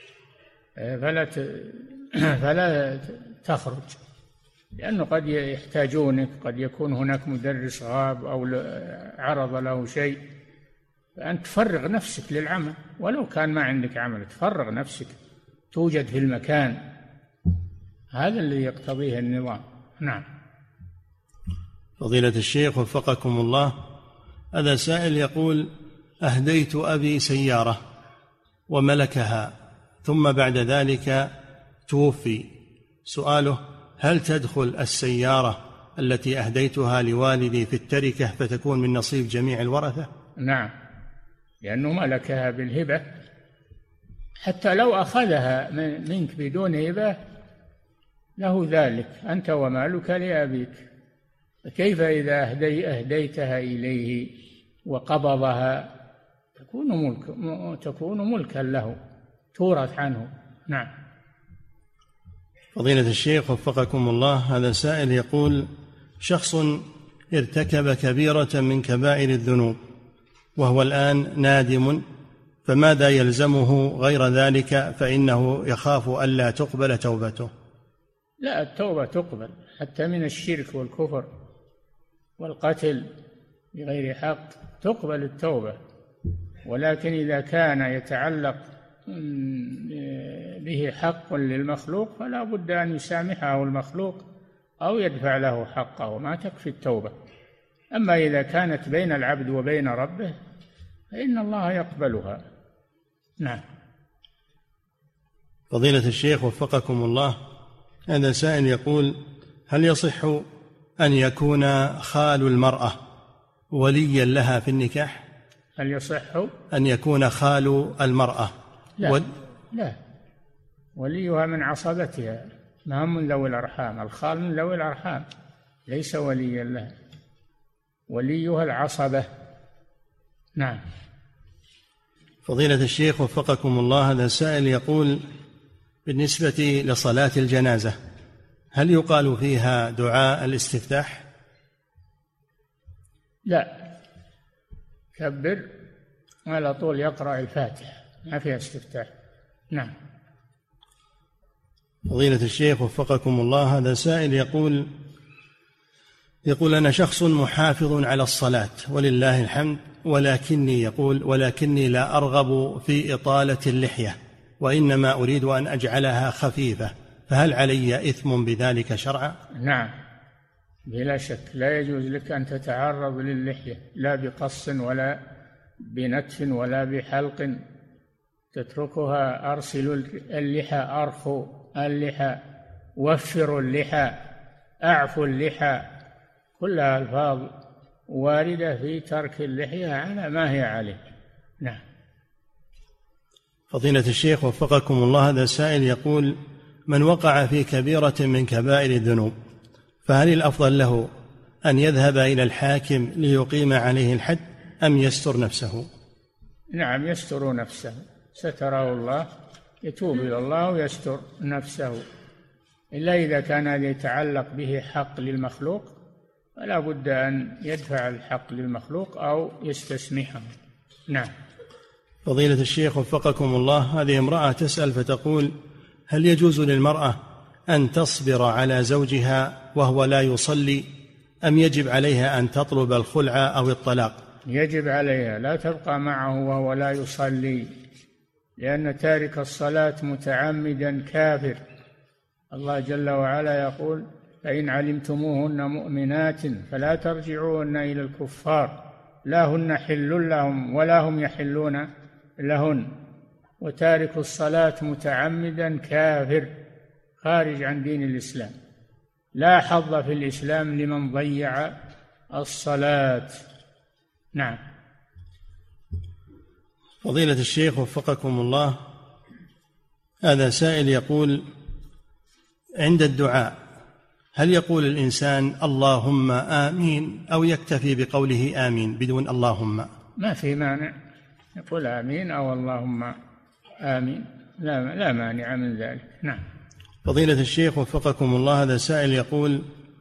فلا تخرج، لأنه قد يحتاجونك، قد يكون هناك مدرس غاب أو عرض له شيء، فأنت تفرغ نفسك للعمل ولو كان ما عندك عمل، تفرغ نفسك توجد في المكان، هذا اللي يقتضيه النظام. نعم. فضيلة الشيخ وفقكم الله، هذا سائل يقول: أهديت أبي سيارة وملكها ثم بعد ذلك توفي، سؤاله: هل تدخل السيارة التي أهديتها لوالدي في التركة فتكون من نصيب جميع الورثة؟ نعم، لأنه ملكها بالهبة، حتى لو أخذها منك بدون هبة له ذلك، أنت ومالك لأبيك، فكيف إذا أهديتها إليه وقبضها تكون ملكا له، تورث عنه. نعم. فضيلة الشيخ وفقكم الله، هذا سائل يقول: شخص ارتكب كبيرة من كبائر الذنوب وهو الآن نادم، فماذا يلزمه غير ذلك فإنه يخاف ألا تقبل توبته؟ لا، التوبة تقبل حتى من الشرك والكفر والقتل بغير حق، تقبل التوبة، ولكن إذا كان يتعلق به حق للمخلوق فلا بد أن يسامحه المخلوق أو يدفع له حقه، ما تكفي التوبة. أما إذا كانت بين العبد وبين ربه فإن الله يقبلها. نعم. فضيلة الشيخ وفقكم الله، هذا سائل يقول: هل يصح أن يكون خال المرأة وليا لها في النكاح؟ هل يصح أن يكون خال المرأة؟ لا، وليها من عصبتها، ما هم من ذوي الأرحام. الخال من ذوي الأرحام، ليس وليا لها، وليها العصبة. نعم. فضيلة الشيخ وفقكم الله، هذا سائل يقول: بالنسبة لصلاة الجنازة هل يقال فيها دعاء الاستفتاح؟ لا، كبر على طول يقرأ الفاتحة، ما فيها استفتاح. نعم. فضيلة الشيخ وفقكم الله، هذا سائل يقول: أنا شخص محافظ على الصلاة ولله الحمد، ولكني لا أرغب في إطالة اللحية، وإنما أريد أن أجعلها خفيفة، فهل علي إثم بذلك شرعا؟ نعم، بلا شك لا يجوز لك أن تتعرض للحية، لا بقص ولا بنتف ولا بحلق، تتركها. أرسلوا اللحى، أرخوا اللحى، وفروا اللحى، أعفوا اللحى، كلها ألفاظ واردة في ترك اللحية على ما هي عليه. نعم. فضيلة الشيخ وفقكم الله، هذا سائل يقول: من وقع في كبيرة من كبائر الذنوب فهل الأفضل له أن يذهب إلى الحاكم ليقيم عليه الحد أم يستر نفسه؟ نعم، يستر نفسه، ستره الله، يتوب إلى الله ويستر نفسه. إلا إذا كان هذا يتعلق به حق للمخلوق فلا بد أن يدفع الحق للمخلوق أو يستسمحه. نعم. فضيلة الشيخ وفقكم الله، هذه امرأة تسأل فتقول: هل يجوز للمرأة أن تصبر على زوجها وهو لا يصلي، أم يجب عليها أن تطلب الخلع أو الطلاق؟ يجب عليها، لا تبقى معه وهو لا يصلي، لأن تارك الصلاة متعمدا كافر. الله جل وعلا يقول: فإن علمتموهن مؤمنات فلا ترجعوهن إلى الكفار، لا هن حل لهم ولا هم يحلون لهن. وتارك الصلاة متعمدا كافر، خارج عن دين الإسلام، لا حظ في الإسلام لمن ضيع الصلاة. نعم. فضيلة الشيخ وفقكم الله، هذا سائل يقول: عند الدعاء هل يقول الإنسان اللهم آمين أو يكتفي بقوله آمين بدون اللهم؟ ما في مانع، يقول آمين أو اللهم آمين، لا مانع من ذلك. نعم. فضيلة الشيخ وفقكم الله، هذا سائل يقول: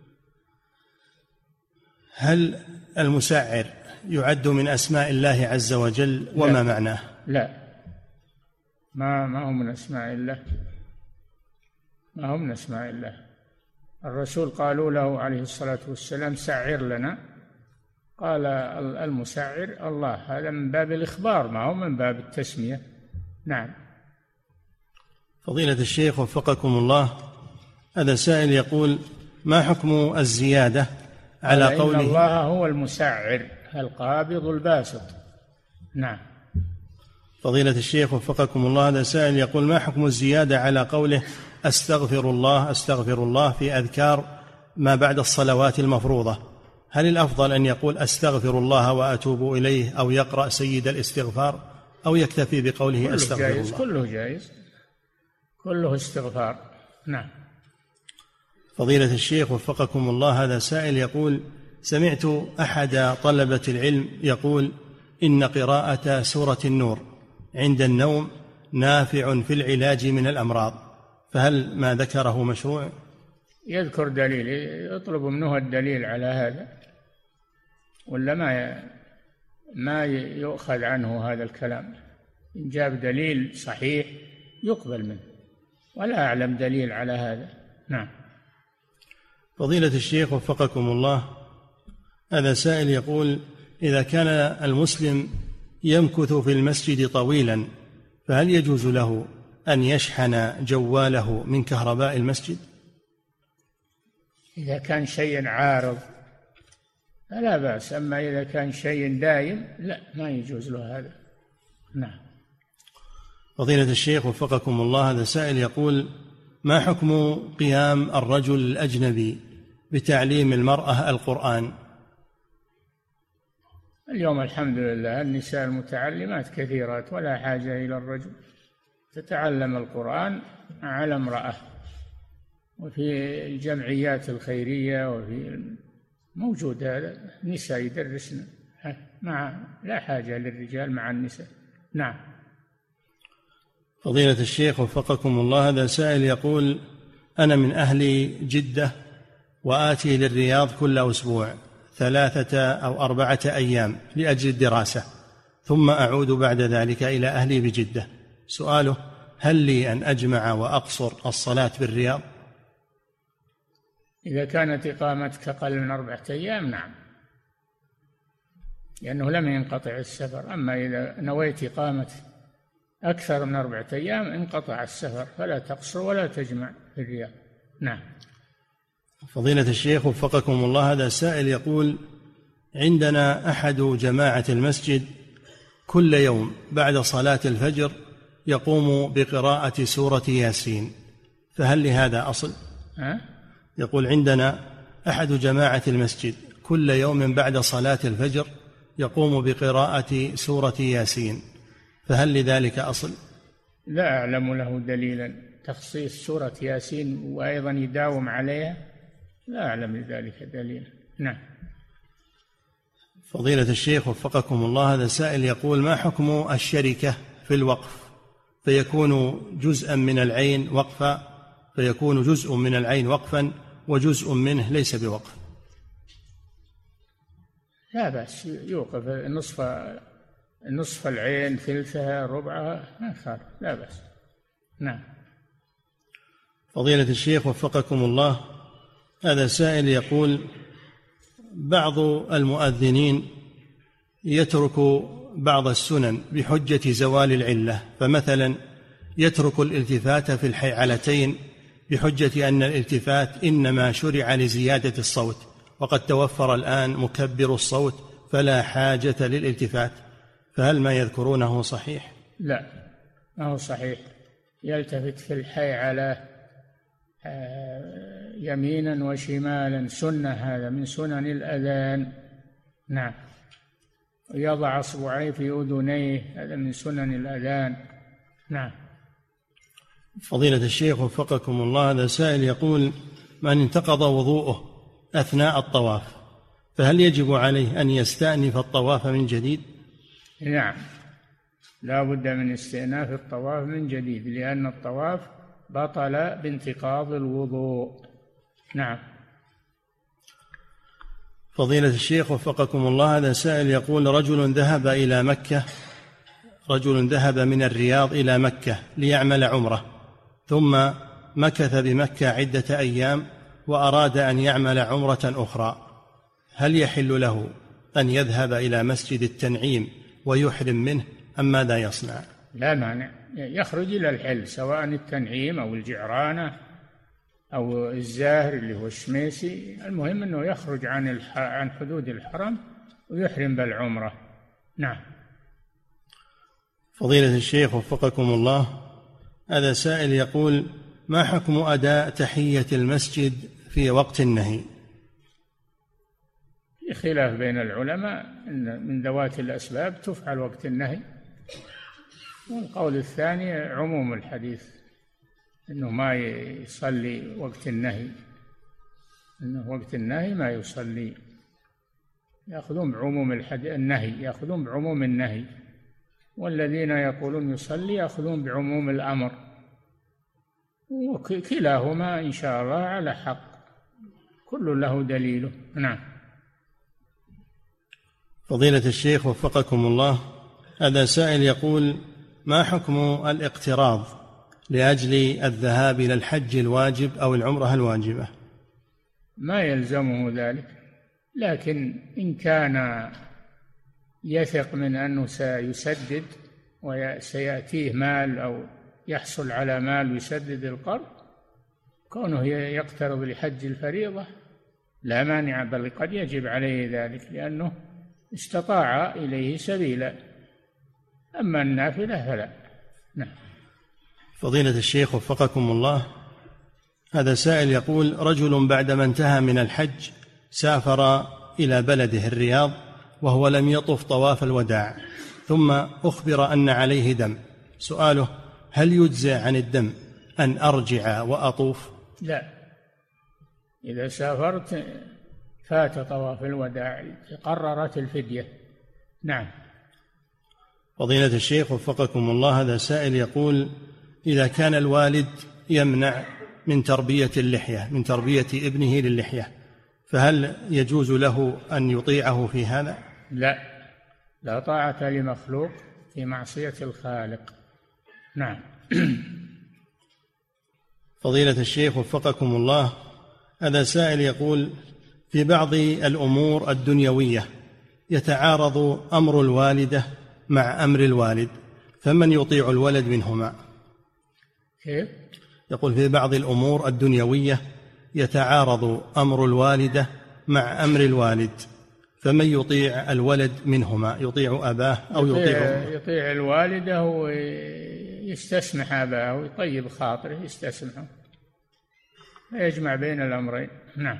هل المسعر يعد من أسماء الله عز وجل وما معناه؟ لا، ما هو من أسماء الله، ما هو من أسماء الله. الرسول قالوا له عليه الصلاة والسلام: سعر لنا، قال: المسعر الله. هذا من باب الإخبار، ما هو من باب التسمية. نعم. فضيلة الشيخ وفقكم الله، هذا سائل يقول: ما حكم الزيادة على قوله إن الله هو المسعر القابض الباسط؟ نعم. فضيلة الشيخ وفقكم الله، هذا سائل يقول: ما حكم الزيادة على قوله أستغفر الله أستغفر الله في أذكار ما بعد الصلوات المفروضة؟ هل الأفضل أن يقول أستغفر الله وأتوب إليه، أو يقرأ سيد الاستغفار، أو يكتفي بقوله أستغفر جائز. الله؟ كله جائز، كله استغفار. نعم. فضيلة الشيخ وفقكم الله، هذا سائل يقول: سمعت أحد طلبة العلم يقول إن قراءة سورة النور عند النوم نافع في العلاج من الأمراض، فهل ما ذكره مشروع؟ يذكر دليل، يطلب منه الدليل على هذا، ولا ما يؤخذ عنه هذا الكلام. إن جاب دليل صحيح يقبل منه، ولا أعلم دليل على هذا. نعم. فضيلة الشيخ وفقكم الله، هذا سائل يقول: إذا كان المسلم يمكث في المسجد طويلا فهل يجوز له أن يشحن جواله من كهرباء المسجد؟ إذا كان شيء عارض فلا بأس. أما إذا كان شيء دائم لا، ما يجوز له هذا. نعم. فضيلة الشيخ وفقكم الله، هذا سائل يقول: ما حكم قيام الرجل الأجنبي بتعليم المرأة القرآن؟ اليوم الحمد لله النساء المتعلمات كثيرات، ولا حاجة إلى الرجل، تتعلم القرآن على امرأة، وفي الجمعيات الخيرية وفي موجود هذا، النساء يدرسن لا حاجة للرجال مع النساء. نعم. فضيلة الشيخ وفقكم الله، هذا سائل يقول: أنا من أهل جدة وآتي للرياض كل أسبوع 3 أو 4 أيام لأجل الدراسة، ثم أعود بعد ذلك إلى أهلي بجدة. سؤاله: هل لي أن أجمع وأقصر الصلاة بالرياض؟ إذا كانت إقامتك أقل من 4 أيام نعم، لأنه لم ينقطع السفر. أما إذا نويت إقامة أكثر من 4 أيام انقطع السفر، فلا تقصر ولا تجمع في الرياض. نعم. فضيلة الشيخ وفقكم الله، هذا سائل يقول: عندنا أحد جماعة المسجد كل يوم بعد صلاة الفجر يقوم بقراءة سورة ياسين، فهل لهذا أصل؟ يقول: عندنا أحد جماعة المسجد كل يوم بعد صلاة الفجر يقوم بقراءة سورة ياسين، فهل لذلك أصل؟ لا أعلم له دليلا تخصيص سورة ياسين وأيضا يداوم عليها، لا أعلم لذلك دليلا. نعم. فضيلة الشيخ وفقكم الله، هذا سائل يقول: ما حكم الشركة في الوقف، فيكون جزءا من العين وقفا، فيكون جزء من العين وقفا وجزء منه ليس بوقف؟ لا بأس، يوقف نصف العين، ثلثها، ربعها، ما خالف، لا بأس. نعم. فضيلة الشيخ وفقكم الله، هذا سائل يقول: بعض المؤذنين يترك بعض السنن بحجة زوال العلة، فمثلا يترك الالتفات في الحيعلتين بحجة أن الالتفات إنما شرع لزيادة الصوت، وقد توفر الآن مكبر الصوت فلا حاجة للالتفات، فهل ما يذكرونه صحيح؟ لا، ما هو صحيح. يلتفت في الحيعلة يمينا وشمالا، سنة، هذا من سنن الأذان. نعم. ويضع أصبعيه في أذنيه، هذا من سنن الأذان. نعم. فضيلة الشيخ وفقكم الله، هذا سائل يقول: من انتقض وضوءه أثناء الطواف، فهل يجب عليه أن يستأنف الطواف من جديد؟ نعم، لا بد من استئناف الطواف من جديد، لأن الطواف بطل بانتقاض الوضوء. نعم. فضيلة الشيخ وفقكم الله، هذا سائل يقول: رجل ذهب من الرياض إلى مكة ليعمل عمرة، ثم مكث بمكة عدة أيام وأراد أن يعمل عمرة أخرى، هل يحل له أن يذهب إلى مسجد التنعيم ويحرم منه أم ماذا يصنع؟ لا مانع، يخرج إلى الحل، سواء التنعيم أو الجعرانة أو الزاهر اللي هو الشميسي، المهم أنه يخرج عن حدود الحرم ويحرم بالعمرة. نعم. فضيلة الشيخ وفقكم الله، هذا سائل يقول: ما حكم أداء تحية المسجد في وقت النهي؟ في خلاف بين العلماء أن من ذوات الأسباب تفعل وقت النهي، والقول الثاني عموم الحديث أنه ما يصلي وقت النهي، أنه وقت النهي ما يصلي، يأخذون بعموم النهي، يأخذون بعموم النهي، والذين يقولون يصلي يأخذون بعموم الأمر، وكلاهما إن شاء الله على حق، كل له دليله. نعم. فضيلة الشيخ وفقكم الله، هذا سائل يقول: ما حكم الاقتراض لأجل الذهاب إلى الحج الواجب أو العمرة الواجبة؟ ما يلزمه ذلك، لكن إن كان يثق من أنه سيسدد وسيأتيه مال أو يحصل على مال ويسدد القرض، كونه يقترض لحج الفريضة لا مانع، بل قد يجب عليه ذلك لأنه استطاع إليه سبيلا، أما النافلة فلا. نعم. فضيلة الشيخ وفقكم الله، هذا سائل يقول: رجل بعدما انتهى من الحج سافر إلى بلده الرياض وهو لم يطف طواف الوداع، ثم أخبر أن عليه دم. سؤاله: هل يجزى عن الدم أن أرجع وأطوف؟ لا، إذا سافرت فات طواف الوداع قررت الفدية. نعم. فضيلة الشيخ وفقكم الله، هذا سائل يقول: إذا كان الوالد يمنع من تربية اللحية، من تربية ابنه للحية، فهل يجوز له أن يطيعه في هذا؟ لا، لا طاعة لمخلوق في معصية الخالق. نعم. فضيلة الشيخ وفقكم الله، هذا سائل يقول: في بعض الأمور الدنيوية يتعارض أمر الوالدة مع أمر الوالد، فمن يطيع الولد منهما؟ كيف؟ يقول: في بعض الأمور الدنيوية يتعارض أمر الوالدة مع أمر الوالد، فمن يطيع الولد منهما؟ يطيع أباه أو يطيع الوالدة ويستسمح أباه ويطيب خاطره يستسمحه، يجمع بين الأمرين. نعم.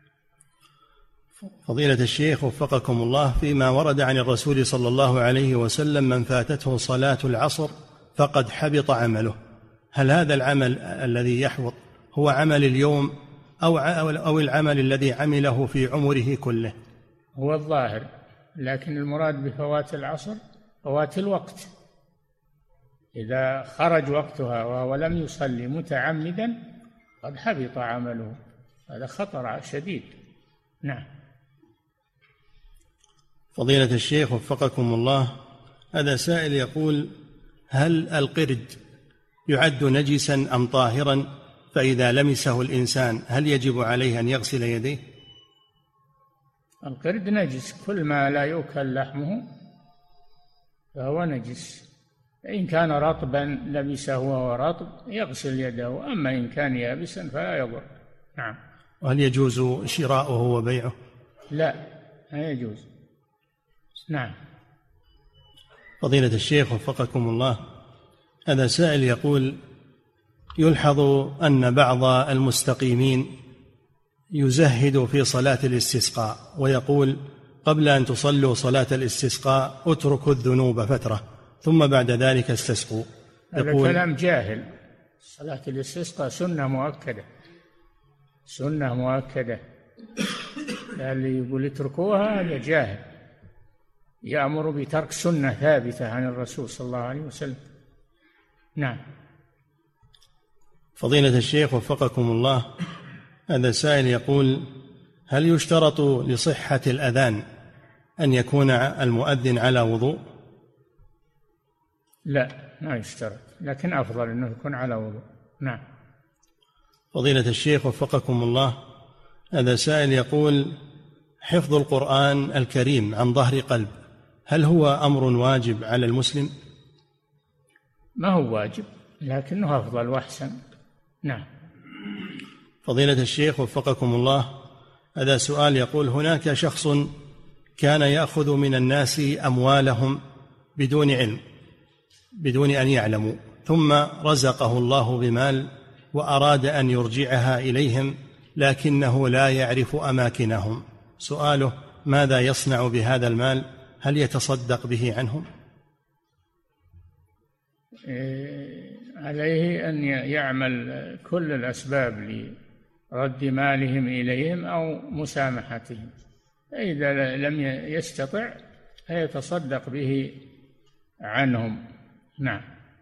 فضيلة الشيخ وفقكم الله، فيما ورد عن الرسول صلى الله عليه وسلم: من فاتته صلاة العصر فقد حبط عمله، هل هذا العمل الذي يحبط هو عمل اليوم أو العمل الذي عمله في عمره كله؟ هو الظاهر، لكن المراد بفوات العصر فوات الوقت، إذا خرج وقتها وهو لم يصلي متعمدا قد حبط عمله، هذا خطر شديد. نعم. فضيلة الشيخ وفقكم الله، هذا سائل يقول: هل القرد يعد نجسا أم طاهرا؟ فإذا لمسه الإنسان هل يجب عليه أن يغسل يديه؟ القرد نجس، كل ما لا يؤكل لحمه فهو نجس. إن كان رطبا لمسه وهو رطب يغسل يده، أما إن كان يابسا فلا يضر. نعم. وهل يجوز شراؤه وبيعه؟ لا يجوز. نعم. فضيلة الشيخ وفقكم الله، هذا سائل يقول: يلحظ أن بعض المستقيمين يزهد في صلاة الاستسقاء ويقول: قبل أن تصلوا صلاة الاستسقاء اتركوا الذنوب فترة ثم بعد ذلك استسقوا. هذا كلام جاهل. صلاة الاستسقاء سنة مؤكدة، سنة مؤكدة، اللي يقول اتركوها هذا جاهل، يأمر بترك سنة ثابتة عن الرسول صلى الله عليه وسلم. نعم. فضيلة الشيخ وفقكم الله، هذا سائل يقول: هل يشترط لصحة الأذان أن يكون المؤذن على وضوء؟ لا، ما يشترط، لكن أفضل أنه يكون على وضوء. نعم. فضيلة الشيخ وفقكم الله، هذا سائل يقول: حفظ القرآن الكريم عن ظهر قلب هل هو أمر واجب على المسلم؟ ما هو واجب، لكنه أفضل وأحسن. نعم. فضيلة الشيخ وفقكم الله، هذا سؤال يقول: هناك شخص كان يأخذ من الناس أموالهم بدون علم، بدون أن يعلموا، ثم رزقه الله بمال وأراد أن يرجعها إليهم لكنه لا يعرف أماكنهم. سؤاله: ماذا يصنع بهذا المال؟ هل يتصدق به عنهم؟ عليه أن يعمل كل الأسباب لرد مالهم إليهم أو مسامحتهم، فإذا لم يستطع فيتصدق به عنهم. نعم.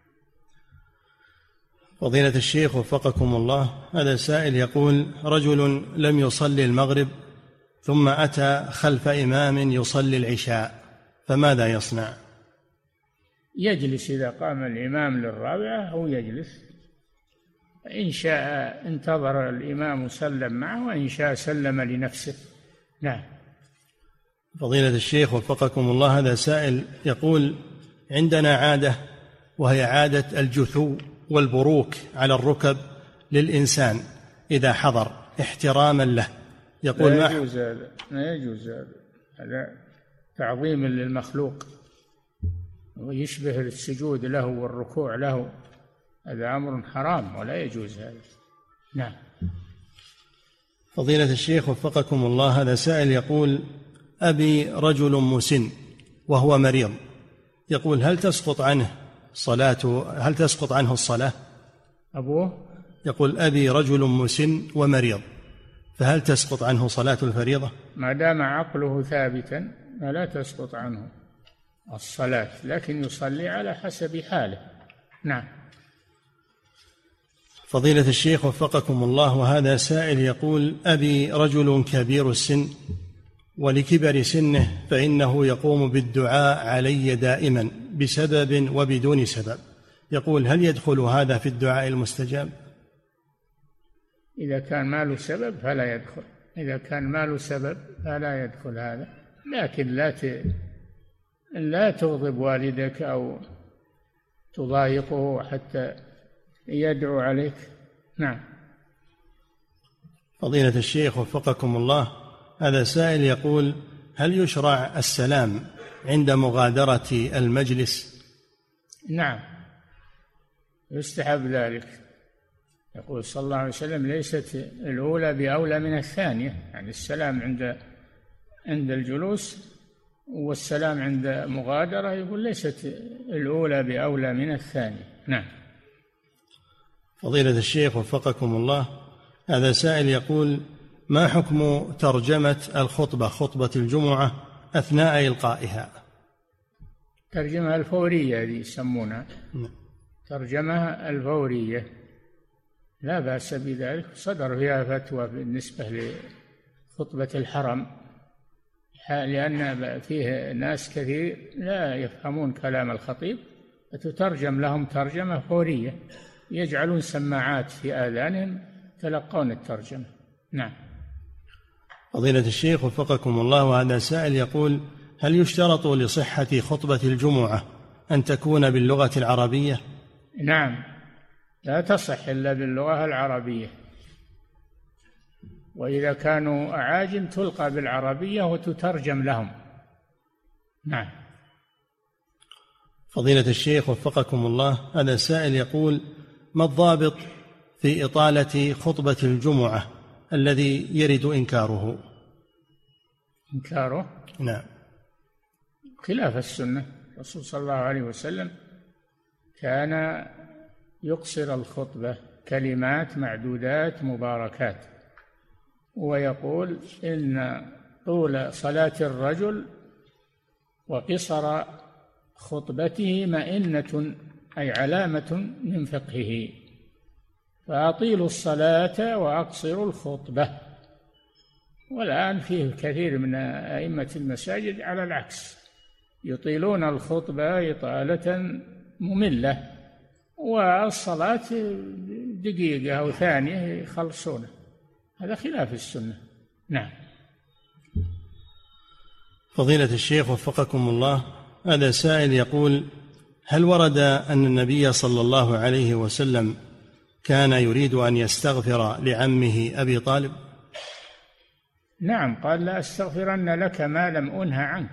فضيلة الشيخ وفقكم الله، هذا سائل يقول: رجل لم يصلي المغرب ثم أتى خلف إمام يصلي العشاء، فماذا يصنع؟ يجلس إذا قام الإمام للرابعة أو يجلس، إن شاء انتظر الإمام وسلم معه، وإن شاء سلم لنفسه. نعم. فضيلة الشيخ وفقكم الله، هذا سائل يقول: عندنا عادة وهي عادة الجثو والبروك على الركب للإنسان إذا حضر احتراما له، يقول لا يجوز هذا، لا يجوز هذا تعظيم للمخلوق ويشبه السجود له والركوع له، هذا أمر حرام ولا يجوز هذا. نعم. فضيلة الشيخ وفقكم الله، هذا سائل يقول: أبي رجل مسن وهو مريض، يقول: هل تسقط عنه الصلاة؟ أبوه يقول: أبي رجل مسن ومريض، فهل تسقط عنه صلاة الفريضة؟ ما دام عقله ثابتا فلا تسقط عنه الصلاة، لكن يصلي على حسب حاله. نعم. فضيلة الشيخ وفقكم الله، وهذا سائل يقول: أبي رجل كبير السن ولكبر سنه فإنه يقوم بالدعاء علي دائما بسبب وبدون سبب، يقول: هل يدخل هذا في الدعاء المستجاب؟ إذا كان ما له سبب فلا يدخل، إذا كان ما له سبب فلا يدخل هذا، لكن لا تغضب والدك أو تضايقه حتى يدعو عليك. نعم. فضيلة الشيخ وفقكم الله، هذا سائل يقول: هل يشرع السلام عند مغادرة المجلس؟ نعم، يستحب ذلك. يقول صلى الله عليه وسلم: ليست الأولى بأولى من الثانية، يعني السلام عند الجلوس والسلام عند مغادرة، يقول ليست الأولى بأولى من الثانية. نعم. فضيلة الشيخ وفقكم الله، هذا سائل يقول: ما حكم ترجمة الخطبة، خطبة الجمعة، أثناء إلقائها؟ ترجمة الفورية هذه يسمونها، ترجمة الفورية لا بأس بذلك، صدر فيها فتوى بالنسبة لخطبة الحرم، لأن فيه ناس كثير لا يفهمون كلام الخطيب، فتترجم لهم ترجمة فورية، يجعلون سماعات في آذانهم تلقون الترجمة. نعم. فضيلة الشيخ وفقكم الله، وهذا سائل يقول: هل يشترط لصحة خطبة الجمعة أن تكون باللغة العربية؟ نعم، لا تصح إلا باللغة العربية، وإذا كانوا أعاجم تلقى بالعربية وتترجم لهم. نعم. فضيلة الشيخ وفقكم الله، هذا سائل يقول: ما الضابط في إطالة خطبة الجمعة الذي يرد إنكاره؟ إنكاره؟ نعم. خلاف السنة. الرسول صلى الله عليه وسلم كان يقصر الخطبة كلمات معدودات مباركات، ويقول: إن طول صلاة الرجل وقصر خطبته مئنة، أي علامة من فقهه، فأطيلوا الصلاة وأقصروا الخطبة. والآن فيه كثير من أئمة المساجد على العكس، يطيلون الخطبة إطالة مملة، والصلاة دقيقة أو ثانية يخلصونه، هذا خلاف السنة. نعم. فضيلة الشيخ وفقكم الله، هذا سائل يقول: هل ورد أن النبي صلى الله عليه وسلم كان يريد أن يستغفر لعمه أبي طالب؟ نعم، قال: لا أستغفرن لك ما لم أنه عنك،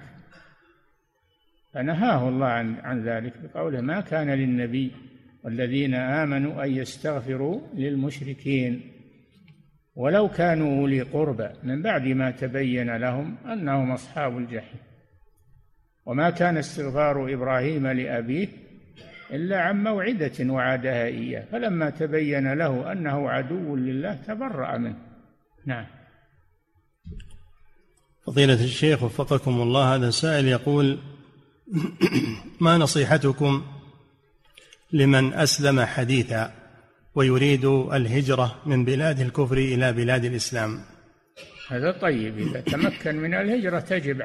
فنهاه الله عن ذلك بقوله: ما كان للنبي والذين آمنوا أن يستغفروا للمشركين ولو كانوا أولي قربى من بعد ما تبين لهم أنهم أصحاب الجحيم. وما كان استغفار إبراهيم لأبيه إلا عن موعدة وعدها إياه، فلما تبين له أنه عدو لله تبرأ منه. نعم. فضيلة الشيخ وفقكم الله، هذا سائل يقول: ما نصيحتكم لمن أسلم حديثا ويريد الهجرة من بلاد الكفر إلى بلاد الإسلام؟ هذا طيب، إذا تمكن من الهجرة تجب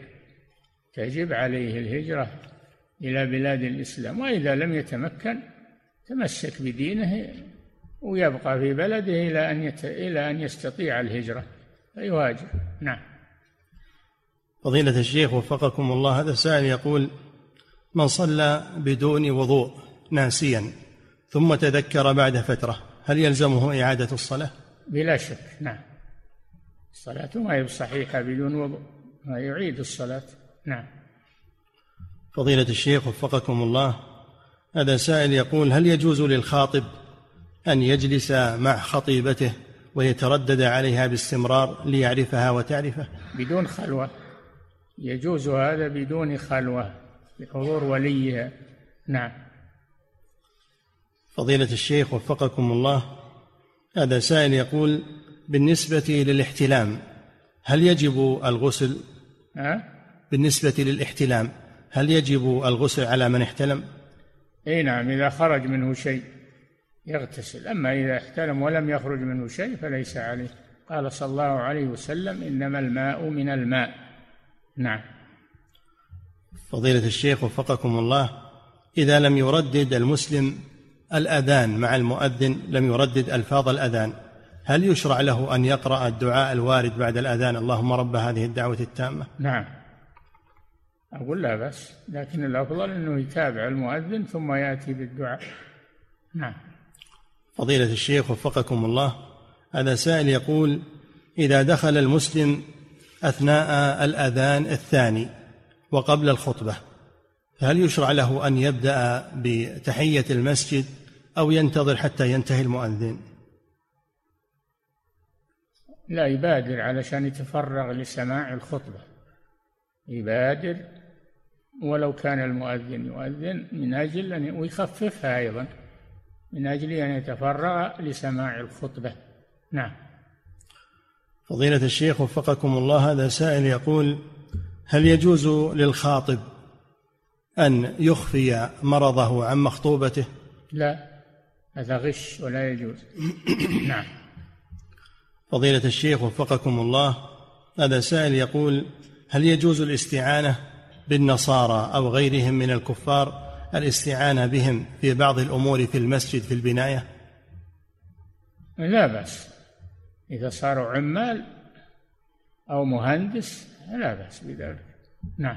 عليه الهجرة إلى بلاد الإسلام، وإذا لم يتمكن تمسك بدينه ويبقى في بلده إلى أن يستطيع الهجرة فيهاجر. نعم. فضيلة الشيخ وفقكم الله، هذا سائل يقول: من صلى بدون وضوء ناسيا ثم تذكر بعد فترة هل يلزمه إعادة الصلاة؟ بلا شك، نعم، الصلاة ما هي صحيحة بدون وضوء، يعيد الصلاة. نعم. فضيلة الشيخ وفقكم الله، هذا سائل يقول: هل يجوز للخاطب أن يجلس مع خطيبته ويتردد عليها باستمرار ليعرفها وتعرفه؟ بدون خلوة، يجوز هذا بدون خلوة بحضور وليها. نعم. فضيلة الشيخ وفقكم الله، هذا سائل يقول: بالنسبة للاحتلام هل يجب الغسل؟ بالنسبة للاحتلام هل يجب الغسل على من احتلم؟ اي نعم، إذا خرج منه شيء يغتسل، أما إذا احتلم ولم يخرج منه شيء فليس عليه. قال صلى الله عليه وسلم: إنما الماء من الماء. نعم. فضيلة الشيخ وفقكم الله، إذا لم يردد المسلم الأذان مع المؤذن، لم يردد ألفاظ الأذان، هل يشرع له أن يقرأ الدعاء الوارد بعد الأذان: اللهم رب هذه الدعوة التامة؟ نعم، أقول لا بس، لكن الأفضل أنه يتابع المؤذن ثم يأتي بالدعاء. نعم. فضيلة الشيخ وفقكم الله، هذا سائل يقول: إذا دخل المسلم أثناء الأذان الثاني وقبل الخطبة، فهل يشرع له أن يبدأ بتحية المسجد أو ينتظر حتى ينتهي المؤذن؟ لا، يبادر علشان يتفرغ لسماع الخطبة، يبادر ولو كان المؤذن يؤذن من أجل أن ويخففها أيضا من أجل أن يتفرغ لسماع الخطبة. نعم. فضيلة الشيخ وفقكم الله، هذا سائل يقول: هل يجوز للخاطب أن يخفي مرضه عن مخطوبته؟ لا، هذا غش ولا يجوز. نعم. فضيلة الشيخ وفقكم الله، هذا سائل يقول: هل يجوز الاستعانة بالنصارى أو غيرهم من الكفار، الاستعانة بهم في بعض الأمور في المسجد في البناية؟ لا بأس، إذا صاروا عمال أو مهندس لا بأس بذلك. نعم.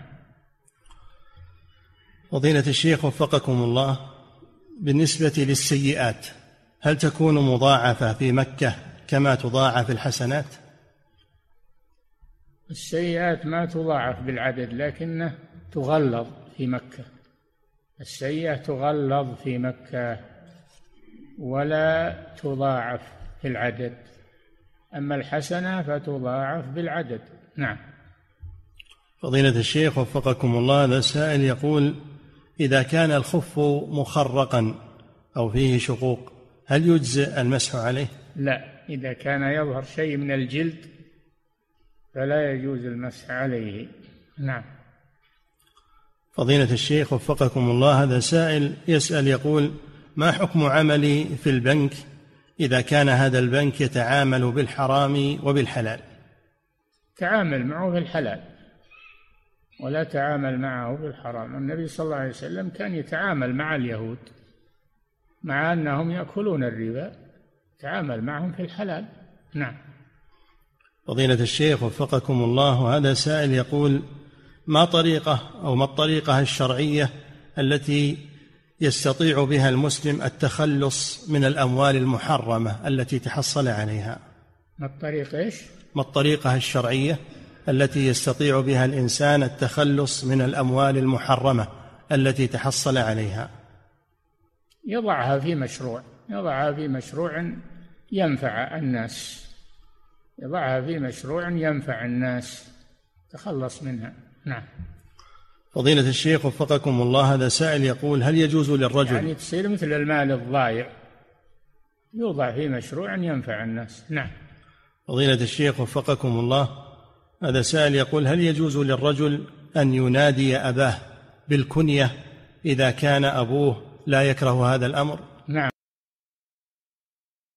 فضيلة الشيخ وفقكم الله، بالنسبة للسيئات هل تكون مضاعفة في مكة كما تضاعف الحسنات؟ السيئات ما تضاعف بالعدد، لكنها تغلظ في مكة. السيئة تغلظ في مكة ولا تضاعف في العدد، أما الحسنة فتضاعف بالعدد. نعم. فضيلة الشيخ وفقكم الله، هذا السائل يقول: إذا كان الخف مخرقا أو فيه شقوق هل يجزئ المسح عليه؟ لا، إذا كان يظهر شيء من الجلد فلا يجوز المسح عليه. نعم. فضيلة الشيخ وفقكم الله، هذا سائل يسأل يقول: ما حكم عملي في البنك إذا كان هذا البنك يتعامل بالحرام وبالحلال؟ تعامل معه بالحلال ولا تعامل معه بالحرام. النبي صلى الله عليه وسلم كان يتعامل مع اليهود مع أنهم يأكلون الربا، تعامل معهم في الحلال. نعم. فضيلة الشيخ وفقكم الله، وهذا سائل يقول: ما الطريقة الشرعية التي يستطيع بها المسلم التخلص من الأموال المحرمة التي تحصل عليها؟ ما الطريقة إيش؟ ما الطريقة الشرعية التي يستطيع بها الإنسان التخلص من الأموال المحرمة التي تحصل عليها؟ يضعها في مشروع ينفع الناس، يضعها في مشروع ينفع الناس، تخلص منها. نعم. فضيلة الشيخ وفقكم الله، هذا سائل يقول: هل يجوز للرجل يعني تصير مثل المال الضائع، يوضع في مشروع ينفع الناس. نعم. فضيلة الشيخ وفقكم الله، هذا سائل يقول: هل يجوز للرجل أن ينادي أباه بالكنية إذا كان أبوه لا يكره هذا الأمر؟